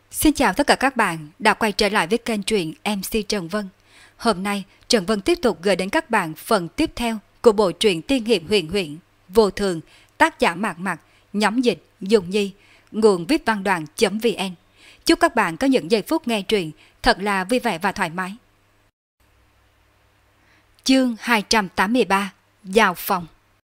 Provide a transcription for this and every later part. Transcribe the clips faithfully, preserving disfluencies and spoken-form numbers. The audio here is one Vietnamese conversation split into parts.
Xin chào tất cả các bạn đã quay trở lại với kênh truyện em xê Trần Vân. Hôm nay Trần Vân tiếp tục gửi đến các bạn phần tiếp theo của bộ truyện tiên hiệp huyền huyễn Vô Thường, tác giả Mạc Mạc, nhóm dịch Dùng Nhi, nguồn viết văn đoàn.vn. Chúc các bạn có những giây phút nghe truyện thật là vui vẻ và thoải mái. Chương hai trăm tám mươi ba, Giao phòng.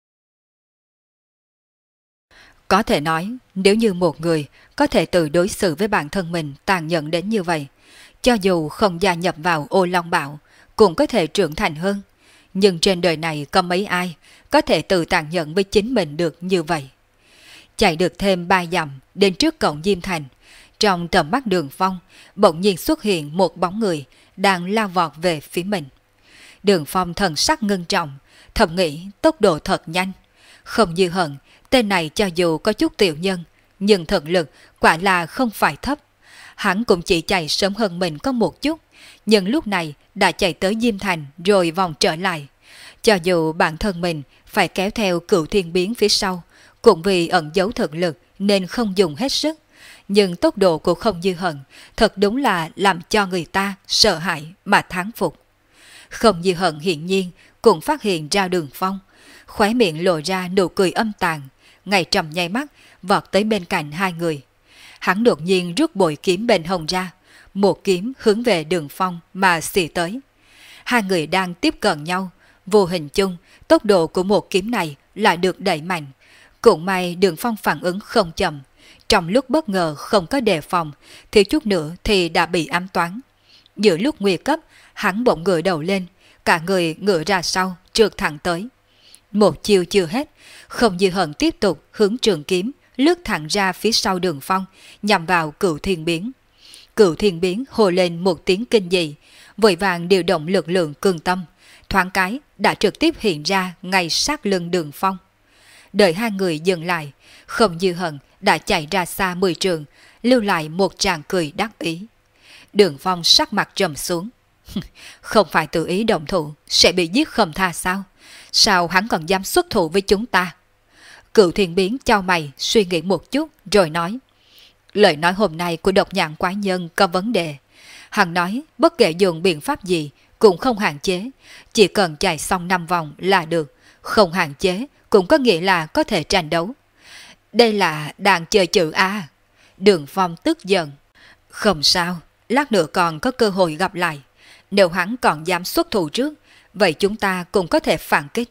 Có thể nói, nếu như một người có thể tự đối xử với bản thân mình tàn nhẫn đến như vậy, cho dù không gia nhập vào ô long bạo, cũng có thể trưởng thành hơn. Nhưng trên đời này có mấy ai có thể tự tàn nhẫn với chính mình được như vậy. Chạy được thêm ba dặm đến trước cổng Diêm Thành, trong tầm mắt Đường Phong bỗng nhiên xuất hiện một bóng người đang lao vọt về phía mình. Đường Phong thần sắc ngưng trọng, thầm nghĩ tốc độ thật nhanh. Không như Hận, tên này cho dù có chút tiểu nhân, nhưng thực lực quả là không phải thấp. Hắn cũng chỉ chạy sớm hơn mình có một chút, nhưng lúc này đã chạy tới Diêm Thành rồi vòng trở lại. Cho dù bản thân mình phải kéo theo Cửu Thiên Biến phía sau, cũng vì ẩn giấu thực lực nên không dùng hết sức. Nhưng tốc độ của Không Như Hận thật đúng là làm cho người ta sợ hãi mà thán phục. Không Như Hận hiển nhiên cũng phát hiện ra Đường Phong, khóe miệng lộ ra nụ cười âm tàn, ngay trầm nháy mắt vọt tới bên cạnh hai người. Hắn đột nhiên rút bội kiếm bên hông ra, một kiếm hướng về Đường Phong mà xì tới. Hai người đang tiếp cận nhau, vô hình chung tốc độ của một kiếm này lại được đẩy mạnh. Cũng may Đường Phong phản ứng không chậm, trong lúc bất ngờ không có đề phòng, thiếu chút nữa thì đã bị ám toán. Giữa lúc nguy cấp, hắn bỗng ngửa đầu lên, cả người ngửa ra sau, trượt thẳng tới. Một chiều chưa hết, Không Như Hận tiếp tục hướng trường kiếm lướt thẳng ra phía sau Đường Phong, nhằm vào Cửu Thiên Biến. Cửu Thiên Biến hồ lên một tiếng kinh dị, vội vàng điều động lực lượng cường tâm, thoáng cái đã trực tiếp hiện ra ngay sát lưng Đường Phong. Đợi hai người dừng lại, Không Như Hận đã chạy ra xa mười trường, lưu lại một tràng cười đắc ý. Đường Phong sắc mặt trầm xuống. Không phải tự ý động thủ sẽ bị giết không tha sao? Sao hắn còn dám xuất thủ với chúng ta? Cửu Thiên Biến chau mày suy nghĩ một chút rồi nói. Lời nói hôm nay của độc nhãn quái nhân có vấn đề. Hắn nói bất kể dùng biện pháp gì cũng không hạn chế, chỉ cần chạy xong năm vòng là được. Không hạn chế cũng có nghĩa là có thể tranh đấu. Đây là đang chơi chữ A. Đường Phong tức giận. Không sao, lát nữa còn có cơ hội gặp lại. Nếu hắn còn dám xuất thủ trước, vậy chúng ta cũng có thể phản kích.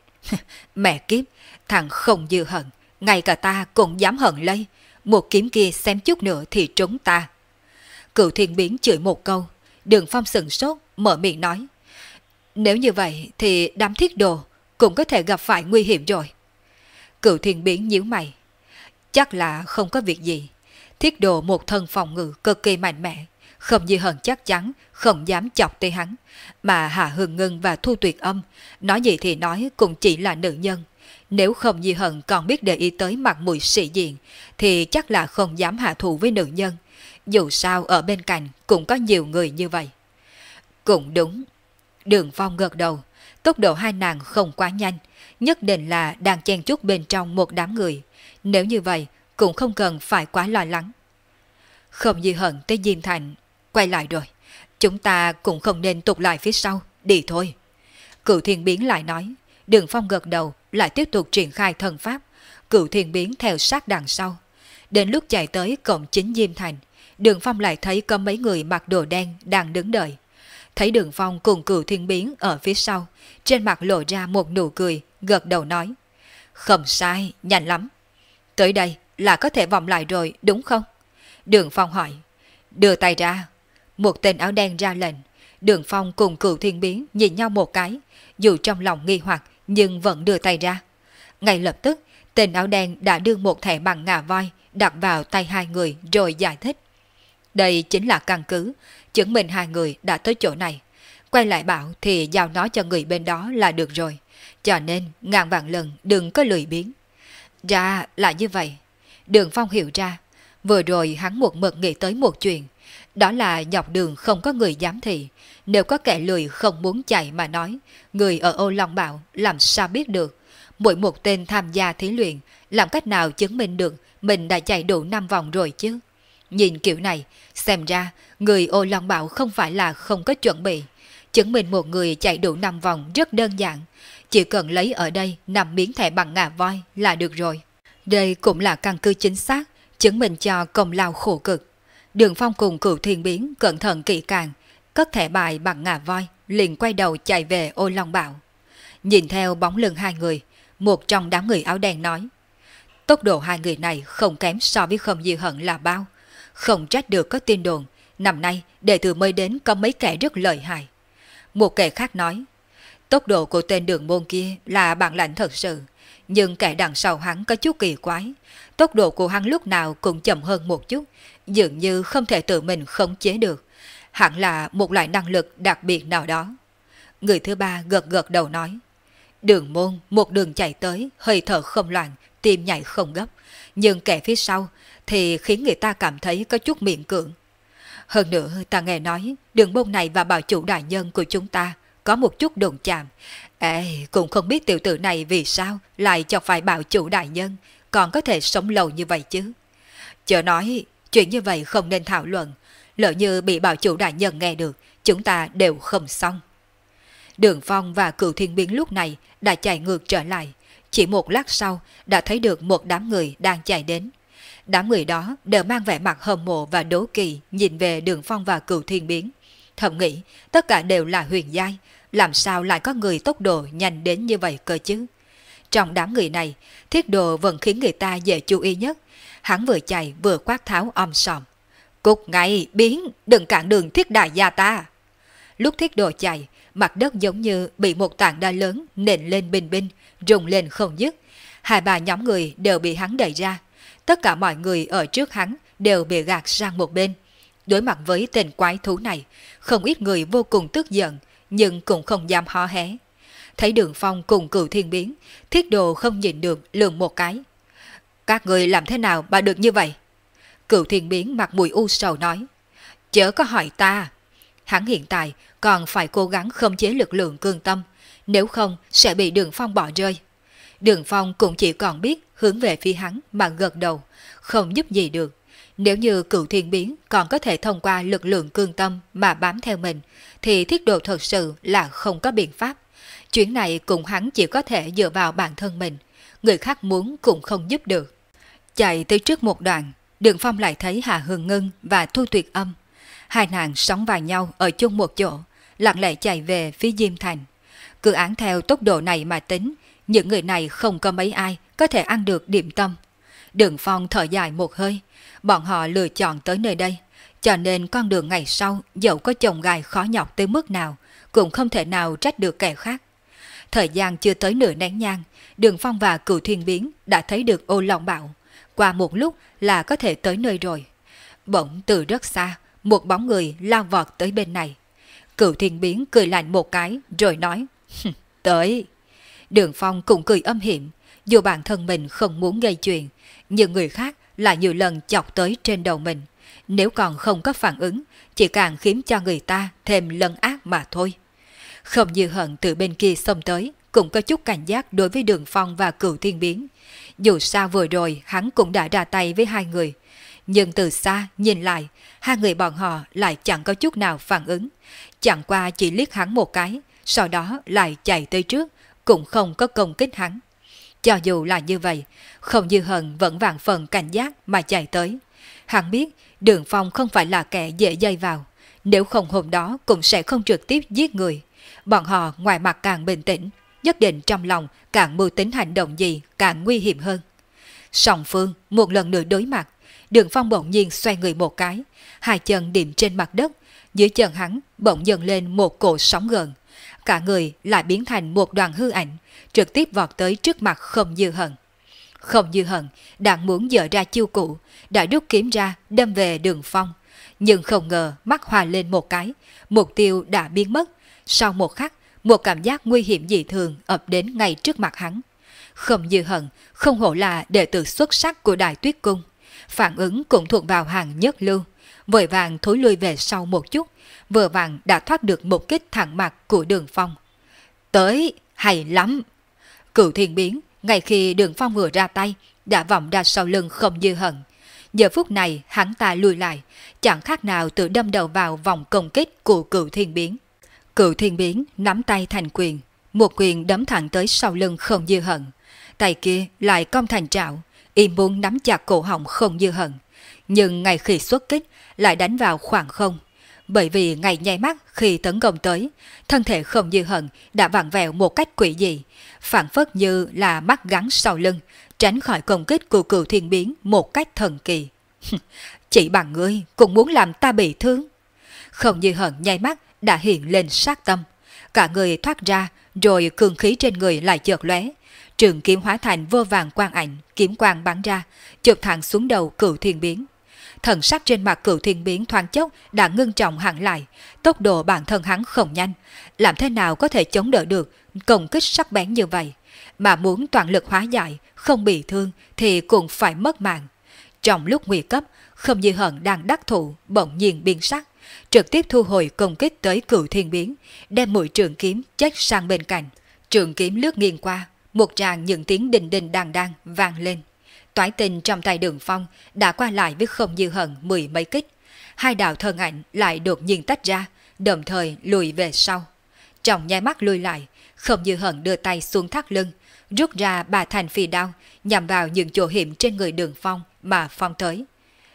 Mẹ kiếp, thằng Không Như Hận, ngay cả ta cũng dám hận lấy. Một kiếm kia xem chút nữa thì trúng ta. Cửu Thiên Biến chửi một câu, Đường Phong sừng sốt, mở miệng nói. Nếu như vậy thì đám thiết đồ cũng có thể gặp phải nguy hiểm rồi. Cửu Thiên Biến nhíu mày. Chắc là không có việc gì. Thiết đồ một thân phòng ngự cực kỳ mạnh mẽ, Không Như Hận chắc chắn không dám chọc tới hắn. Mà Hạ Hương Ngân và Thu Tuyệt Âm, nói gì thì nói cũng chỉ là nữ nhân. Nếu Không Như Hận còn biết để ý tới mặt mũi sĩ diện, thì chắc là không dám hạ thủ với nữ nhân. Dù sao ở bên cạnh cũng có nhiều người như vậy. Cũng đúng. Đường Phong gật đầu. Tốc độ hai nàng không quá nhanh, nhất định là đang chen chúc bên trong một đám người. Nếu như vậy cũng không cần phải quá lo lắng. Không Như Hận tới Diêm Thành quay lại rồi, chúng ta cũng không nên tụt lại phía sau, đi thôi. Cửu Thiên Biến lại nói. Đường Phong gật đầu, lại tiếp tục triển khai thần pháp. Cửu Thiên Biến theo sát đằng sau. Đến lúc chạy tới cổng chính Diêm Thành, Đường Phong lại thấy có mấy người mặc đồ đen đang đứng đợi. Thấy Đường Phong cùng Cửu Thiên Biến ở phía sau, trên mặt lộ ra một nụ cười, gật đầu nói. Không sai, nhanh lắm. Tới đây là có thể vòng lại rồi, đúng không? Đường Phong hỏi. Đưa tay ra. Một tên áo đen ra lệnh. Đường Phong cùng Cửu Thiên Biến nhìn nhau một cái, dù trong lòng nghi hoặc nhưng vẫn đưa tay ra. Ngay lập tức, tên áo đen đã đưa một thẻ bằng ngà voi đặt vào tay hai người rồi giải thích. Đây chính là căn cứ, chứng minh hai người đã tới chỗ này. Quay lại bảo thì giao nó cho người bên đó là được rồi. Cho nên ngàn vạn lần đừng có lười biếng. Ra là như vậy. Đường Phong hiểu ra. Vừa rồi hắn một mực nghĩ tới một chuyện. Đó là dọc đường không có người giám thị. Nếu có kẻ lười không muốn chạy mà nói, người ở Ô Long Bảo làm sao biết được. Mỗi một tên tham gia thí luyện, làm cách nào chứng minh được mình đã chạy đủ năm vòng rồi chứ. Nhìn kiểu này, xem ra người Ô Long Bảo không phải là không có chuẩn bị. Chứng minh một người chạy đủ năm vòng rất đơn giản. Chỉ cần lấy ở đây năm miếng thẻ bằng ngà voi là được rồi. Đây cũng là căn cứ chính xác, chứng minh cho công lao khổ cực. Đường Phong cùng Cửu Thiên Biến cẩn thận kỹ càng, cất thẻ bài bằng ngà voi, liền quay đầu chạy về Ô Long Bảo. Nhìn theo bóng lưng hai người, một trong đám người áo đen nói: tốc độ hai người này không kém so với Khâm Dư Hận là bao. Không trách được có tin đồn, năm nay đệ tử mới đến có mấy kẻ rất lợi hại. Một kẻ khác nói: tốc độ của tên Đường Môn kia là bản lãnh thật sự, nhưng kẻ đằng sau hắn có chút kỳ quái. Tốc độ của hắn lúc nào cũng chậm hơn một chút, dường như không thể tự mình khống chế được. Hẳn là một loại năng lực đặc biệt nào đó. Người thứ ba gật gật đầu nói: Đường Môn một đường chạy tới, hơi thở không loạn, tim nhảy không gấp, nhưng kẻ phía sau thì khiến người ta cảm thấy có chút miễn cưỡng. Hơn nữa ta nghe nói Đường Môn này và bảo chủ đại nhân của chúng ta có một chút đụng chạm. Ê, cũng không biết tiểu tử này vì sao lại cho phải bảo chủ đại nhân còn có thể sống lâu như vậy chứ. Chớ nói, chuyện như vậy không nên thảo luận, lỡ như bị bảo chủ đại nhân nghe được, chúng ta đều không xong. Đường Phong và Cửu Thiên Biến lúc này đã chạy ngược trở lại, chỉ một lát sau đã thấy được một đám người đang chạy đến. Đám người đó đều mang vẻ mặt hâm mộ và đố kỵ nhìn về Đường Phong và Cửu Thiên Biến. Thầm nghĩ tất cả đều là huyền giai, làm sao lại có người tốc độ nhanh đến như vậy cơ chứ. Trong đám người này, Thiết Đồ vẫn khiến người ta dễ chú ý nhất. Hắn vừa chạy vừa quát tháo om sòm: Cục ngay, Biến, đừng cản đường Thiết đại gia ta. Lúc Thiết Đồ chạy, mặt đất giống như bị một tảng đá lớn nện lên bình binh, rung lên không dứt. Hai ba nhóm người đều bị hắn đẩy ra. Tất cả mọi người ở trước hắn đều bị gạt sang một bên. Đối mặt với tên quái thú này, không ít người vô cùng tức giận, nhưng cũng không dám hó hé. Thấy Đường Phong cùng Cửu Thiên Biến, Thiết Đồ không nhìn được lườm một cái: Các người làm thế nào mà được như vậy? Cửu Thiên Biến mặt mũi u sầu nói: Chớ có hỏi ta. Hắn hiện tại còn phải cố gắng khống chế lực lượng cương tâm, nếu không sẽ bị Đường Phong bỏ rơi. Đường Phong cũng chỉ còn biết hướng về phía hắn mà gật đầu, không giúp gì được. Nếu như Cửu Thiên Biến còn có thể thông qua lực lượng cương tâm mà bám theo mình, thì Thiết Đồ thật sự là không có biện pháp. Chuyện này cùng hắn chỉ có thể dựa vào bản thân mình, người khác muốn cũng không giúp được. Chạy tới trước một đoạn, Đường Phong lại thấy Hà Hương Ngân và Thu Tuyệt Âm. Hai nàng sóng vai nhau ở chung một chỗ, lặng lẽ chạy về phía Diêm Thành. Cứ án theo tốc độ này mà tính, những người này không có mấy ai có thể ăn được điểm tâm. Đường Phong thở dài một hơi, bọn họ lựa chọn tới nơi đây, cho nên con đường ngày sau dẫu có chồng gai khó nhọc tới mức nào, cũng không thể nào trách được kẻ khác. Thời gian chưa tới nửa nén nhang, Đường Phong và Cửu Thiên Biến đã thấy được Ô Long Bảo. Qua một lúc là có thể tới nơi rồi. Bỗng từ rất xa, một bóng người lao vọt tới bên này. Cửu Thiên Biến cười lạnh một cái rồi nói: Tới. Đường Phong cũng cười âm hiểm, dù bản thân mình không muốn gây chuyện, nhưng người khác lại nhiều lần chọc tới trên đầu mình. Nếu còn không có phản ứng, chỉ càng khiến cho người ta thêm lân ác mà thôi. Không Như Hận từ bên kia xông tới, cũng có chút cảnh giác đối với Đường Phong và Cửu Thiên Biến. Dù sao vừa rồi hắn cũng đã ra tay với hai người, nhưng từ xa nhìn lại, hai người bọn họ lại chẳng có chút nào phản ứng. Chẳng qua chỉ liếc hắn một cái, sau đó lại chạy tới trước, cũng không có công kích hắn. Cho dù là như vậy, Không Như Hận vẫn vạn phần cảnh giác mà chạy tới. Hắn biết Đường Phong không phải là kẻ dễ dây vào, nếu không hôm đó cũng sẽ không trực tiếp giết người. Bọn họ ngoài mặt càng bình tĩnh, nhất định trong lòng càng mưu tính hành động gì càng nguy hiểm hơn. Song phương một lần nữa đối mặt, Đường Phong bỗng nhiên xoay người một cái, hai chân điểm trên mặt đất, dưới chân hắn bỗng dần lên một cổ sóng gợn, cả người lại biến thành một đoàn hư ảnh, trực tiếp vọt tới trước mặt Không Như Hận. Không Như Hận đang muốn dở ra chiêu cũ, đã rút kiếm ra đâm về Đường Phong, nhưng không ngờ mắt hòa lên một cái, mục tiêu đã biến mất. Sau một khắc, một cảm giác nguy hiểm dị thường ập đến ngay trước mặt hắn. Không Như Hận không hổ là đệ tử xuất sắc của Đại Tuyết Cung, phản ứng cũng thuộc vào hàng nhất lưu, vội vàng thối lui về sau một chút, vừa vàng đã thoát được một kích thẳng mặt của Đường Phong. Tới, hay lắm! Cửu Thiên Biến, ngay khi Đường Phong vừa ra tay, đã vòng ra sau lưng Không Như Hận. Giờ phút này hắn ta lùi lại, chẳng khác nào tự đâm đầu vào vòng công kích của Cửu Thiên Biến. Cửu Thiên Biến nắm tay thành quyền, một quyền đấm thẳng tới sau lưng Không Dư Hận. Tay kia lại cong thành trảo, y muốn nắm chặt cổ họng Không Dư Hận. Nhưng ngay khi xuất kích lại đánh vào khoảng không. Bởi vì ngay nháy mắt khi tấn công tới, thân thể Không Dư Hận đã vặn vẹo một cách quỷ dị, phản phất như là mắt gắn sau lưng, tránh khỏi công kích của Cửu Thiên Biến một cách thần kỳ. Chỉ bằng ngươi cũng muốn làm ta bị thương. Không Dư Hận nháy mắt đã hiện lên sát tâm, cả người thoát ra, rồi cường khí trên người lại chợt lóe, trường kiếm hóa thành vô vàng quang ảnh, kiếm quang bắn ra, chụp thẳng xuống đầu Cửu Thiên Biến. Thần sắc trên mặt Cửu Thiên Biến thoáng chốc đã ngưng trọng hẳn lại, tốc độ bản thân hắn không nhanh, làm thế nào có thể chống đỡ được công kích sắc bén như vậy, mà muốn toàn lực hóa giải, không bị thương thì cũng phải mất mạng. Trong lúc nguy cấp, Không Dư Hận đang đắc thủ bỗng nhiên biến sắc, trực tiếp thu hồi công kích tới Cửu Thiên Biến, đem mũi trường kiếm chếch sang bên cạnh. Trường kiếm lướt nghiêng qua, một tràng những tiếng đình đình đàn đan vang lên. Toái Tinh trong tay Đường Phong đã qua lại với Không Dư Hận mười mấy kích, hai đạo thân ảnh lại đột nhiên tách ra, đồng thời lùi về sau. Trong nháy mắt lùi lại, Không Dư Hận đưa tay xuống thắt lưng, rút ra ba thanh phi đao nhằm vào những chỗ hiểm trên người Đường Phong mà phong tới.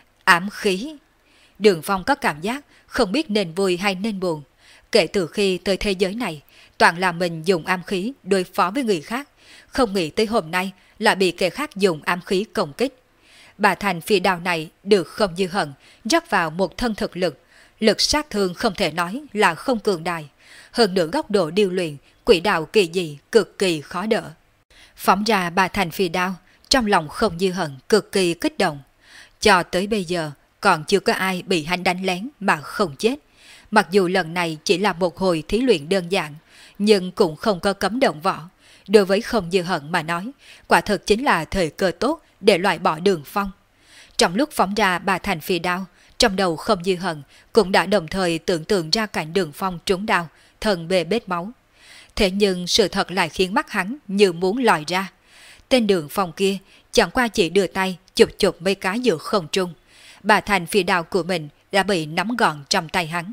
Ám khí. Đường Phong có cảm giác không biết nên vui hay nên buồn. Kể từ khi tới thế giới này, toàn là mình dùng ám khí đối phó với người khác, không nghĩ tới hôm nay lại bị kẻ khác dùng ám khí công kích. Bà thành phi đao này được Không Dư Hận rắc vào một thân thực lực, lực sát thương không thể nói là không cường đại, hơn nữa góc độ điêu luyện, quỷ đạo kỳ dị cực kỳ khó đỡ. Phóng ra bà thành phi đao, trong lòng Không Dư Hận cực kỳ kích động. Cho tới bây giờ còn chưa có ai bị hắn đánh lén mà không chết. Mặc dù lần này chỉ là một hồi thí luyện đơn giản, nhưng cũng không có cấm động võ. Đối với Không Dư Hận mà nói, quả thực chính là thời cơ tốt để loại bỏ Đường Phong. Trong lúc phóng ra bà thành phi đao, trong đầu Không Dư Hận cũng đã đồng thời tưởng tượng ra cảnh Đường Phong trúng đao, thân bê bết máu. Thế nhưng sự thật lại khiến mắt hắn như muốn lòi ra. Tên Đường Phong kia chẳng qua chỉ đưa tay chụp chụp mấy cái giữa không trung, bà thành phi đao của mình đã bị nắm gọn trong tay hắn.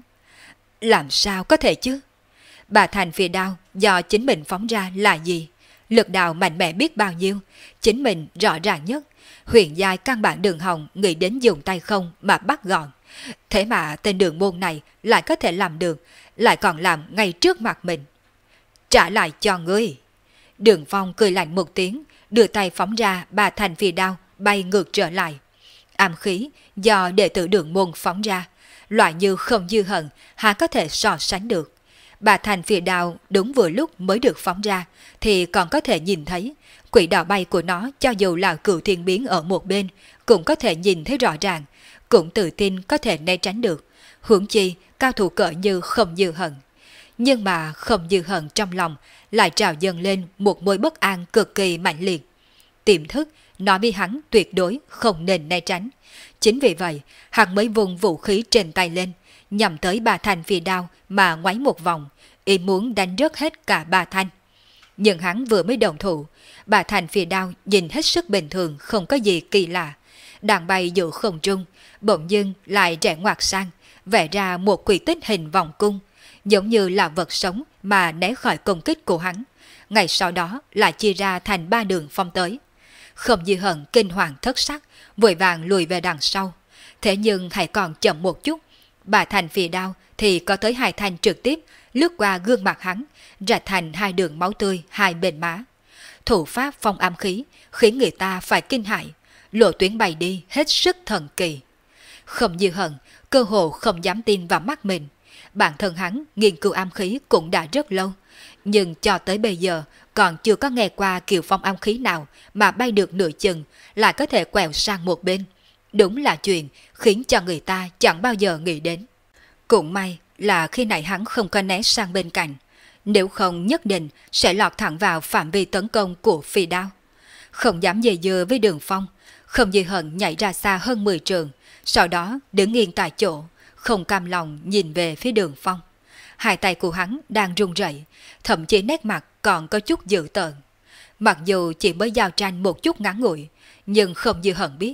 Làm sao có thể chứ? Bà thành phi đao do chính mình phóng ra là gì? Lực đạo mạnh mẽ biết bao nhiêu, chính mình rõ ràng nhất. Huyền giai căn bản Đường Hồng nghĩ đến dùng tay không mà bắt gọn. Thế mà tên Đường môn này lại có thể làm được, lại còn làm ngay trước mặt mình. Trả lại cho ngươi. Đường Phong cười lạnh một tiếng, đưa tay phóng ra bà thành phi đao bay ngược trở lại. Ám khí do đệ tử Đường môn phóng ra, loại như Không Dư Hận há có thể so sánh được. Bà thành phi đao đúng vừa lúc mới được phóng ra thì còn có thể nhìn thấy quỷ đạo bay của nó, cho dù là Cửu Thiên Biến ở một bên cũng có thể nhìn thấy rõ ràng, cũng tự tin có thể né tránh được, huống chi cao thủ cỡ như Không Dư Hận. Nhưng mà Không Dư Hận trong lòng lại trào dâng lên một mối bất an cực kỳ mạnh liệt. Tiềm thức nói với hắn tuyệt đối không nên né tránh. Chính vì vậy hắn mới vùng vũ khí trên tay lên, nhằm tới bà thanh phi đao mà ngoáy một vòng, ý muốn đánh rớt hết cả bà thanh. Nhưng hắn vừa mới đồng thủ, bà thanh phi đao nhìn hết sức bình thường, không có gì kỳ lạ. Đang bay giữa không trung, bỗng dưng lại rẽ ngoặt sang, vẽ ra một quy tích hình vòng cung, giống như là vật sống mà né khỏi công kích của hắn. Ngày sau đó lại chia ra thành ba đường phong tới. Không Dư Hận kinh hoàng thất sắc, vội vàng lùi về đằng sau. Thế nhưng hãy còn chậm một chút, bà thành phi đao thì có tới hai thanh trực tiếp lướt qua gương mặt hắn, rạch thành hai đường máu tươi hai bên má. Thủ pháp phong ám khí khiến người ta phải kinh hãi, lộ tuyến bay đi hết sức thần kỳ. Không Dư Hận cơ hồ không dám tin vào mắt mình. Bản thân hắn nghiên cứu ám khí cũng đã rất lâu, nhưng cho tới bây giờ còn chưa có nghe qua kiểu phong ám khí nào mà bay được nửa chừng lại có thể quẹo sang một bên. Đúng là chuyện khiến cho người ta chẳng bao giờ nghĩ đến. Cũng may là khi nãy hắn không có né sang bên cạnh, nếu không nhất định sẽ lọt thẳng vào phạm vi tấn công của phi đao. Không dám dè dưa với Đường Phong, Không Dư Hận nhảy ra xa hơn mười trường, sau đó đứng yên tại chỗ, không cam lòng nhìn về phía Đường Phong. Hai tay của hắn đang run rẩy, thậm chí nét mặt còn có chút dữ tợn. Mặc dù chỉ mới giao tranh một chút ngắn ngủi, nhưng Không Dư Hận biết,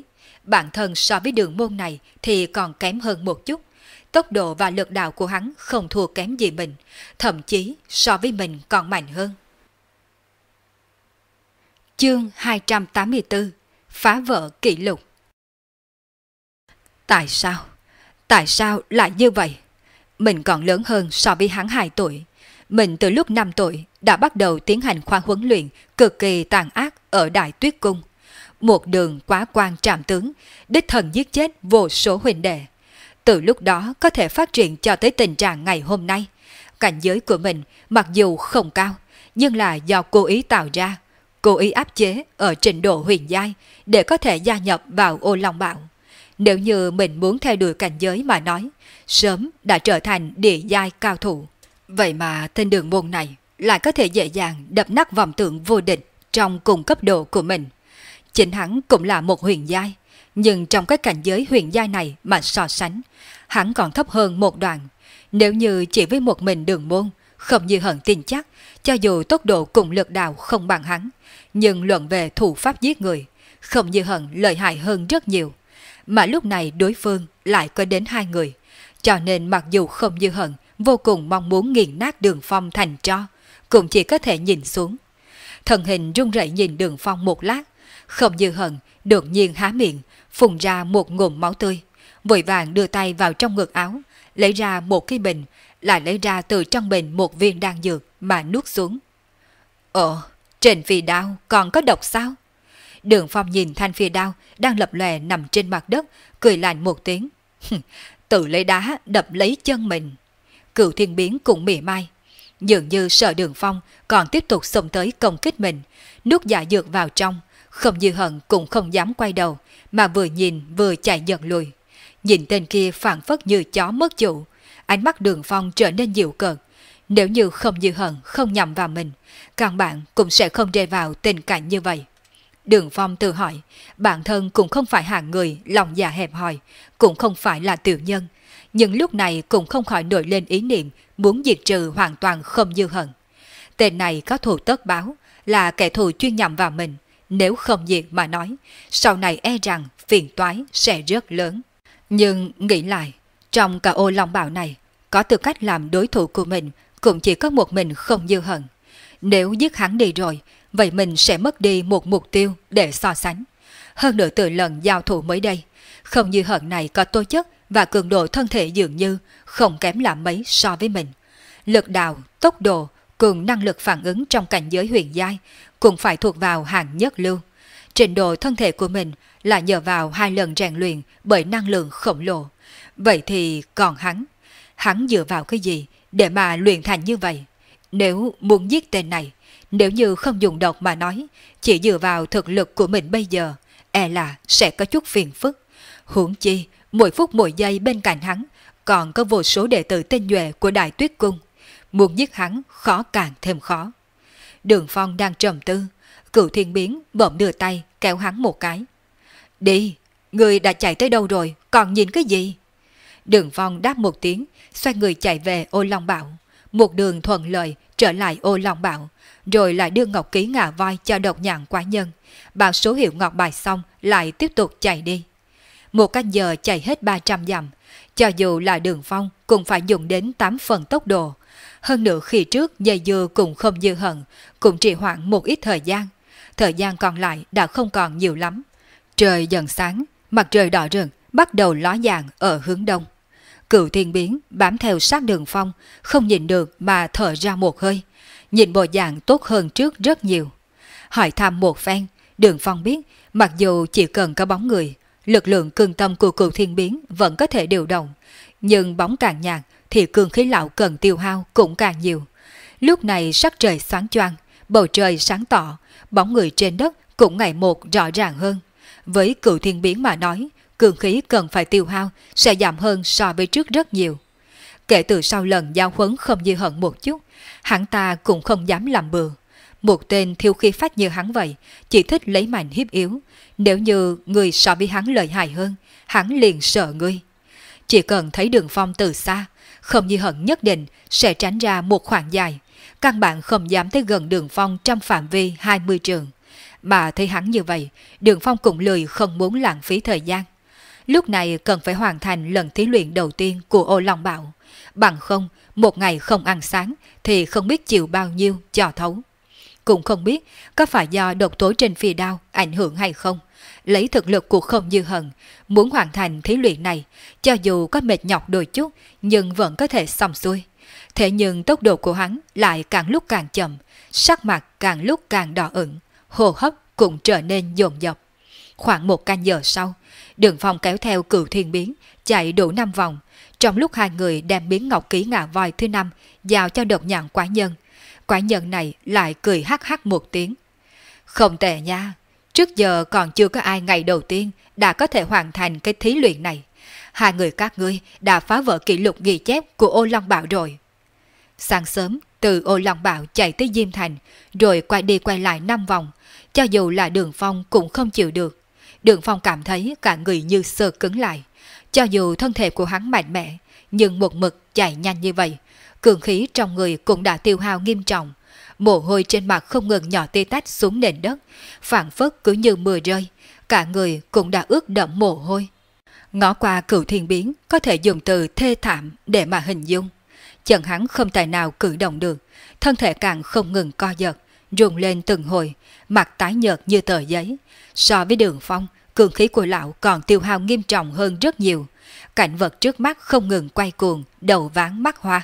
bản thân so với đường môn này thì còn kém hơn một chút. Tốc độ và lực đạo của hắn không thua kém gì mình, thậm chí so với mình còn mạnh hơn. Chương hai trăm tám mươi tư. Phá vỡ kỷ lục. Tại sao? Tại sao lại như vậy? Mình còn lớn hơn so với hắn hai tuổi. Mình từ lúc năm tuổi đã bắt đầu tiến hành khóa huấn luyện cực kỳ tàn ác ở Đại Tuyết Cung. Một đường quá quan trảm tướng, đích thần giết chết vô số huynh đệ. Từ lúc đó có thể phát triển cho tới tình trạng ngày hôm nay. Cảnh giới của mình mặc dù không cao, nhưng là do cố ý tạo ra, cố ý áp chế ở trình độ huyền giai để có thể gia nhập vào Ô Long Bảo. Nếu như mình muốn theo đuổi cảnh giới mà nói, sớm đã trở thành địa giai cao thủ. Vậy mà tên đường môn này lại có thể dễ dàng đập nát vòng tượng vô địch trong cùng cấp độ của mình. Chính hắn cũng là một huyền giai, nhưng trong cái cảnh giới huyền giai này mà so sánh, hắn còn thấp hơn một đoạn. Nếu như chỉ với một mình đường môn, không như Hận tin chắc, cho dù tốc độ cùng lực đạo không bằng hắn, nhưng luận về thủ pháp giết người, không như Hận lợi hại hơn rất nhiều. Mà lúc này đối phương lại có đến hai người, cho nên mặc dù không như Hận vô cùng mong muốn nghiền nát Đường Phong thành tro, cũng chỉ có thể nhìn xuống. Thần hình run rẩy nhìn Đường Phong một lát, không như Hận đột nhiên há miệng, phun ra một ngụm máu tươi, vội vàng đưa tay vào trong ngực áo, lấy ra một cái bình, lại lấy ra từ trong bình một viên đan dược mà nuốt xuống. Ồ, trên phi đao còn có độc sao? Đường Phong nhìn thanh phi đao đang lập lòe nằm trên mặt đất, cười lạnh một tiếng. Tự lấy đá đập lấy chân mình. Cửu Thiên Biến cũng mỉa mai, dường như sợ Đường Phong còn tiếp tục xông tới công kích mình, nuốt dạ dược vào trong. Không như Hận cũng không dám quay đầu, mà vừa nhìn vừa chạy giật lùi. Nhìn tên kia phảng phất như chó mất chủ, ánh mắt Đường Phong trở nên dịu cợt. Nếu như không như Hận không nhầm vào mình, căn bản cũng sẽ không rơi vào tình cảnh như vậy. Đường Phong tự hỏi, bản thân cũng không phải hạng người lòng dạ hẹp hòi, cũng không phải là tiểu nhân, nhưng lúc này cũng không khỏi nổi lên ý niệm muốn diệt trừ hoàn toàn Không Như Hận. Tên này có thù tất báo, là kẻ thù chuyên nhằm vào mình, nếu không diệt mà nói, sau này e rằng phiền toái sẽ rất lớn. Nhưng nghĩ lại, trong cả Ô Long Bảo này, có tư cách làm đối thủ của mình cũng chỉ có một mình Không Như Hận. Nếu giết hắn đi rồi, vậy mình sẽ mất đi một mục tiêu để so sánh. Hơn nữa từ lần giao thủ mới đây, Không Như Hận này có tố chất và cường độ thân thể dường như không kém là mấy so với mình. Lực đạo, tốc độ cùng năng lực phản ứng trong cảnh giới huyền giai cũng phải thuộc vào hàng nhất lưu. Trình độ thân thể của mình là nhờ vào hai lần rèn luyện bởi năng lượng khổng lồ. Vậy thì còn hắn, hắn dựa vào cái gì để mà luyện thành như vậy? Nếu muốn giết tên này, nếu như không dùng độc mà nói, chỉ dựa vào thực lực của mình bây giờ, e là sẽ có chút phiền phức. Huống chi, mỗi phút mỗi giây bên cạnh hắn còn có vô số đệ tử tinh nhuệ của Đại Tuyết Cung. Muốn giết hắn khó càng thêm khó. Đường Phong đang trầm tư, Cửu Thiên Biến bỗng đưa tay kéo hắn một cái. Đi, người đã chạy tới đâu rồi, còn nhìn cái gì? Đường Phong đáp một tiếng, xoay người chạy về Ô Long Bảo. Một đường thuận lợi trở lại Ô Long Bảo, rồi lại đưa ngọc ký ngà voi cho Độc Nhạn Quái Nhân. Bảo số hiệu ngọc bài xong lại tiếp tục chạy đi. Một canh giờ chạy hết ba trăm dặm, cho dù là Đường Phong cũng phải dùng đến tám phần tốc độ. Hơn nữa khi trước dây dưa cùng Không Như Hận cũng trì hoãn một ít thời gian. Thời gian còn lại đã không còn nhiều lắm. Trời dần sáng, mặt trời đỏ rực bắt đầu ló dạng ở hướng đông. Cửu Thiên Biến bám theo sát Đường Phong, không nhìn được mà thở ra một hơi. Nhìn bộ dạng tốt hơn trước rất nhiều. Hỏi thăm một phen, Đường Phong biết mặc dù chỉ cần có bóng người, lực lượng cương tâm của Cửu Thiên Biến vẫn có thể điều động. Nhưng bóng càng nhạt thì cương khí lão cần tiêu hao cũng càng nhiều. Lúc này sắc trời sáng choang, bầu trời sáng tỏ, bóng người trên đất cũng ngày một rõ ràng hơn. Với Cửu Thiên Biến mà nói, cương khí cần phải tiêu hao sẽ giảm hơn so với trước rất nhiều. Kể từ sau lần giao huấn Không Như Hận một chút, hắn ta cũng không dám làm bừa. Một tên thiêu khí phách như hắn vậy, chỉ thích lấy mạnh hiếp yếu. Nếu như người so với hắn lợi hại hơn, hắn liền sợ ngươi. Chỉ cần thấy Đường Phong từ xa, Không Như Hận nhất định sẽ tránh ra một khoảng dài. Căn bản không dám tới gần Đường Phong trong phạm vi hai mươi trường. Mà thấy hắn như vậy, Đường Phong cũng lười không muốn lãng phí thời gian. Lúc này cần phải hoàn thành lần thí luyện đầu tiên của Ô Long Bảo. Bằng không, một ngày không ăn sáng thì không biết chịu bao nhiêu cho thấu. Cũng không biết có phải do độc tố trên phi đao ảnh hưởng hay không. Lấy thực lực của Không Dư Hận, muốn hoàn thành thí luyện này, cho dù có mệt nhọc đôi chút nhưng vẫn có thể xong xuôi. Thế nhưng tốc độ của hắn lại càng lúc càng chậm, sắc mặt càng lúc càng đỏ ửng, hô hấp cũng trở nên dồn dập. Khoảng một canh giờ sau, Đường Phong kéo theo Cửu Thiên Biến chạy đủ năm vòng. Trong lúc hai người đem biến ngọc ký ngà voi thứ năm giao cho Độc Nhãn Quái Nhân, quái nhân này lại cười hắc hắc một tiếng. Không tệ nha, trước giờ còn chưa có ai ngày đầu tiên đã có thể hoàn thành cái thí luyện này. Hai người các ngươi đã phá vỡ kỷ lục ghi chép của Ô Long Bảo rồi. Sáng sớm, từ Ô Long Bảo chạy tới Diêm Thành, rồi quay đi quay lại năm vòng. Cho dù là Đường Phong cũng không chịu được. Đường Phong cảm thấy cả người như sơ cứng lại. Cho dù thân thể của hắn mạnh mẽ, nhưng một mực chạy nhanh như vậy, cường khí trong người cũng đã tiêu hao nghiêm trọng. Mồ hôi trên mặt không ngừng nhỏ tê tách xuống nền đất, phảng phất cứ như mưa rơi, cả người cũng đã ướt đẫm mồ hôi. Ngó qua Cửu Thiên Biến có thể dùng từ thê thảm để mà hình dung. Chân hắn không tài nào cử động được, thân thể càng không ngừng co giật, rung lên từng hồi, mặt tái nhợt như tờ giấy. So với Đường Phong, cường khí của lão còn tiêu hao nghiêm trọng hơn rất nhiều. Cảnh vật trước mắt không ngừng quay cuồng, đầu váng mắt hoa.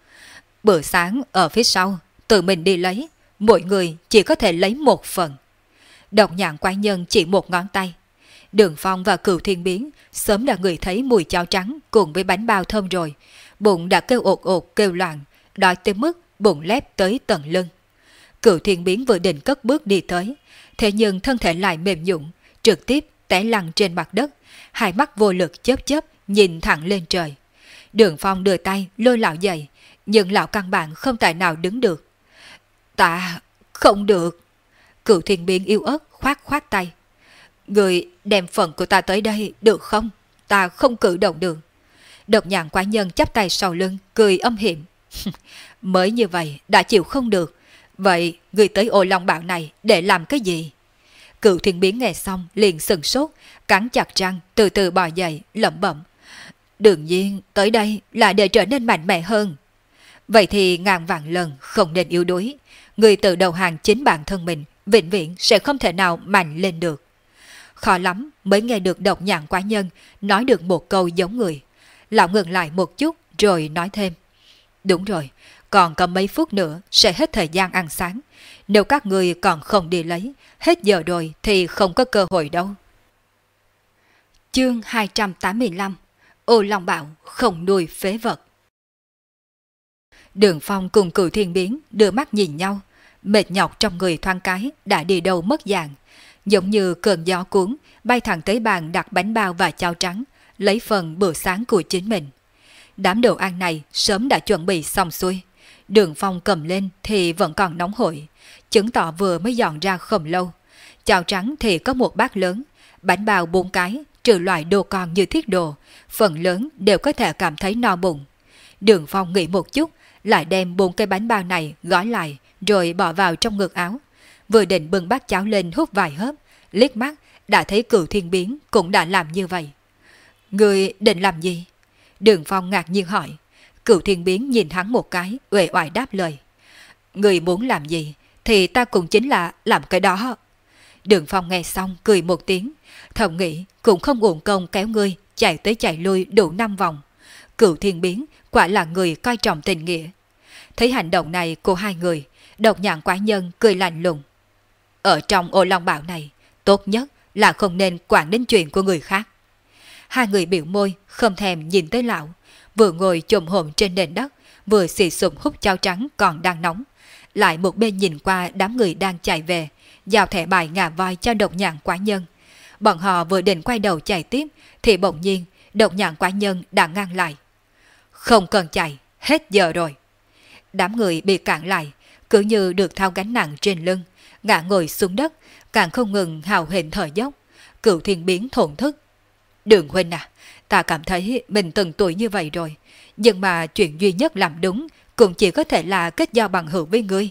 Bữa sáng ở phía sau, tự mình đi lấy, mỗi người chỉ có thể lấy một phần. Độc Nhãn Quái Nhân chỉ một ngón tay. Đường Phong và Cửu Thiên Biến sớm đã ngửi thấy mùi cháo trắng cùng với bánh bao thơm rồi, bụng đã kêu ột ột kêu loạn, đói tới mức bụng lép tới tận lưng. Cửu Thiên Biến vừa định cất bước đi tới, thế nhưng thân thể lại mềm nhũn, trực tiếp té lăn trên mặt đất, hai mắt vô lực chớp chớp nhìn thẳng lên trời. Đường Phong đưa tay lôi lão dậy, nhưng lão căn bản không tài nào đứng được. Ta không được. Cửu Thiên Biến yếu ớt khoát khoát tay. Người đem phần của ta tới đây được không? Ta không cử động được. Độc Nhãn Quái Nhân chắp tay sau lưng, cười âm hiểm. Mới như vậy đã chịu không được. Vậy người tới Ô Long Bảo này để làm cái gì? Cửu Thiên Biến nghe xong liền sừng sốt, cắn chặt răng từ từ bò dậy, lẩm bẩm. Đương nhiên tới đây là để trở nên mạnh mẽ hơn. Vậy thì ngàn vạn lần không nên yếu đuối. Người tự đầu hàng chính bản thân mình vĩnh viễn sẽ không thể nào mạnh lên được. Khó lắm mới nghe được Độc Nhãn Quái Nhân nói được một câu giống người. Lão ngừng lại một chút rồi nói thêm. Đúng rồi, còn có mấy phút nữa sẽ hết thời gian ăn sáng. Nếu các người còn không đi lấy, hết giờ rồi thì không có cơ hội đâu. Chương hai trăm tám mươi lăm. Ô Long Bảo không nuôi phế vật. Đường Phong cùng Cửu Thiên Biến đưa mắt nhìn nhau, mệt nhọc trong người thoáng cái đã đi đâu mất dạng, giống như cơn gió cuốn bay thẳng tới bàn đặt bánh bao và cháo trắng, lấy phần bữa sáng của chính mình. Đám đồ ăn này sớm đã chuẩn bị xong xuôi, Đường Phong cầm lên thì vẫn còn nóng hổi, chứng tỏ vừa mới dọn ra không lâu. Cháo trắng thì có một bát lớn, bánh bao bốn cái, trừ loại đồ con như thiết đồ, phần lớn đều có thể cảm thấy no bụng. Đường Phong nghĩ một chút, lại đem bốn cái bánh bao này gói lại rồi bỏ vào trong ngực áo. Vừa định bưng bát cháo lên hút vài hớp, liếc mắt đã thấy Cửu Thiên Biến cũng đã làm như vậy. Người định làm gì? Đường Phong ngạc nhiên hỏi. Cửu Thiên Biến nhìn hắn một cái, uể oải đáp lời. Người muốn làm gì thì ta cũng chính là làm cái đó. Đường Phong nghe xong cười một tiếng, thầm nghĩ cũng không uổng công kéo ngươi chạy tới chạy lui đủ năm vòng. Cửu Thiên Biến quả là người coi trọng tình nghĩa. Thấy hành động này của hai người, Độc Nhãn Quái Nhân cười lạnh lùng. Ở trong Ô Long Bảo này, tốt nhất là không nên quản đến chuyện của người khác. Hai người biểu môi, không thèm nhìn tới lão, vừa ngồi chồm hổm trên nền đất, vừa xì sụp hút cháo trắng còn đang nóng, lại một bên nhìn qua đám người đang chạy về, giao thẻ bài ngà voi cho Độc Nhãn Quái Nhân. Bọn họ vừa định quay đầu chạy tiếp, thì bỗng nhiên Độc Nhãn Quái Nhân đã ngăn lại. Không cần chạy, hết giờ rồi. Đám người bị cản lại, cứ như được thao gánh nặng trên lưng, ngã ngồi xuống đất, càng không ngừng hào hển thở dốc. Cửu Thiên Biến thổn thức. Đường huynh à, ta cảm thấy mình từng tuổi như vậy rồi, nhưng mà chuyện duy nhất làm đúng cũng chỉ có thể là kết giao bằng hữu với ngươi.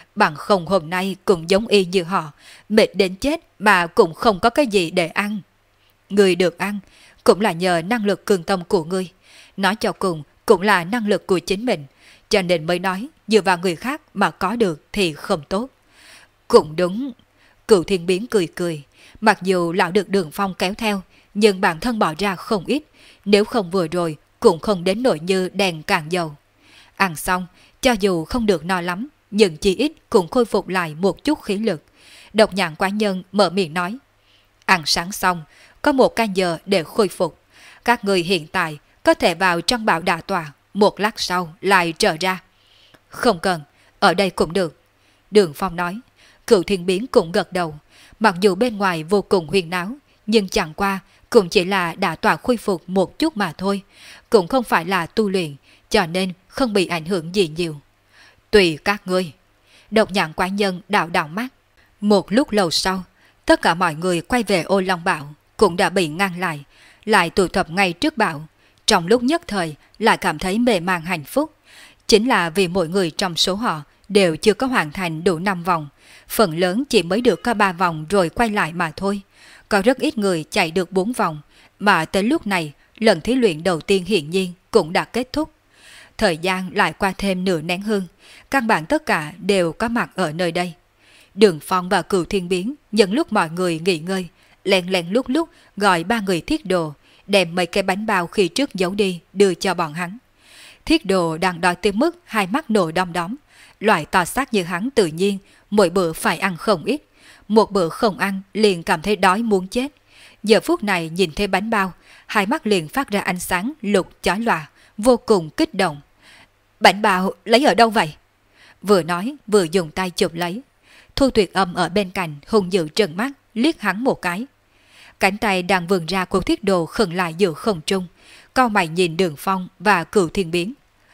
bằng không hôm nay cũng giống y như họ, mệt đến chết mà cũng không có cái gì để ăn. Người được ăn cũng là nhờ năng lực cường tâm của ngươi, nói cho cùng cũng là năng lực của chính mình, cho nên mới nói dựa vào người khác mà có được thì không tốt. Cũng đúng, Cửu Thiên Biến cười cười, mặc dù lão được Đường Phong kéo theo, nhưng bản thân bỏ ra không ít, nếu không vừa rồi cũng không đến nỗi như đèn cạn dầu. Ăn xong, cho dù không được no lắm, nhưng chỉ ít cũng khôi phục lại một chút khí lực. Độc Nhãn Quái Nhân mở miệng nói, ăn sáng xong, có một canh giờ để khôi phục. Các người hiện tại có thể vào trong bảo đà tòa, một lát sau lại trở ra. Không cần, ở đây cũng được. Đường Phong nói. Cửu Thiên Biến cũng gật đầu. Mặc dù bên ngoài vô cùng huyên náo, nhưng chẳng qua cũng chỉ là đả tỏa khôi phục một chút mà thôi. Cũng không phải là tu luyện, cho nên không bị ảnh hưởng gì nhiều. Tùy các ngươi. Độc Nhãn Quái Nhân đảo đảo mắt. Một lúc lâu sau, tất cả mọi người quay về Ô Long Bảo cũng đã bị ngăn lại, lại tụ tập ngay trước bảo. Trong lúc nhất thời lại cảm thấy mê man hạnh phúc. Chính là vì mỗi người trong số họ đều chưa có hoàn thành đủ năm vòng. Phần lớn chỉ mới được có ba vòng rồi quay lại mà thôi. Có rất ít người chạy được bốn vòng. Mà tới lúc này, lần thí luyện đầu tiên hiển nhiên cũng đã kết thúc. Thời gian lại qua thêm nửa nén hương. Căn bản tất cả đều có mặt ở nơi đây. Đường Phong và Cửu Thiên Biến nhân lúc mọi người nghỉ ngơi, lén lén lúc lúc gọi ba người Thiết Đồ, đem mấy cái bánh bao khi trước giấu đi đưa cho bọn hắn. Thiết Đồ đang đói tới mức hai mắt nổ đom đóm. Loại to xác như hắn tự nhiên mỗi bữa phải ăn không ít. Một bữa không ăn liền cảm thấy đói muốn chết. Giờ phút này nhìn thấy bánh bao, hai mắt liền phát ra ánh sáng lục chói lòa, vô cùng kích động. Bánh bao lấy ở đâu vậy? Vừa nói vừa dùng tay chụp lấy. Thu Tuyệt Âm ở bên cạnh hung dữ trừng mắt liếc hắn một cái. Cánh tay đang vươn ra của Thiết Đồ khựng lại giữa không trung, cau mày nhìn Đường Phong và Cửu Thiên Biến.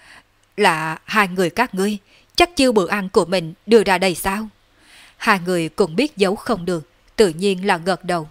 Là hai người các ngươi chắc chiêu bữa ăn của mình đưa ra đây sao? Hai người cũng biết giấu không được, tự nhiên là gật đầu.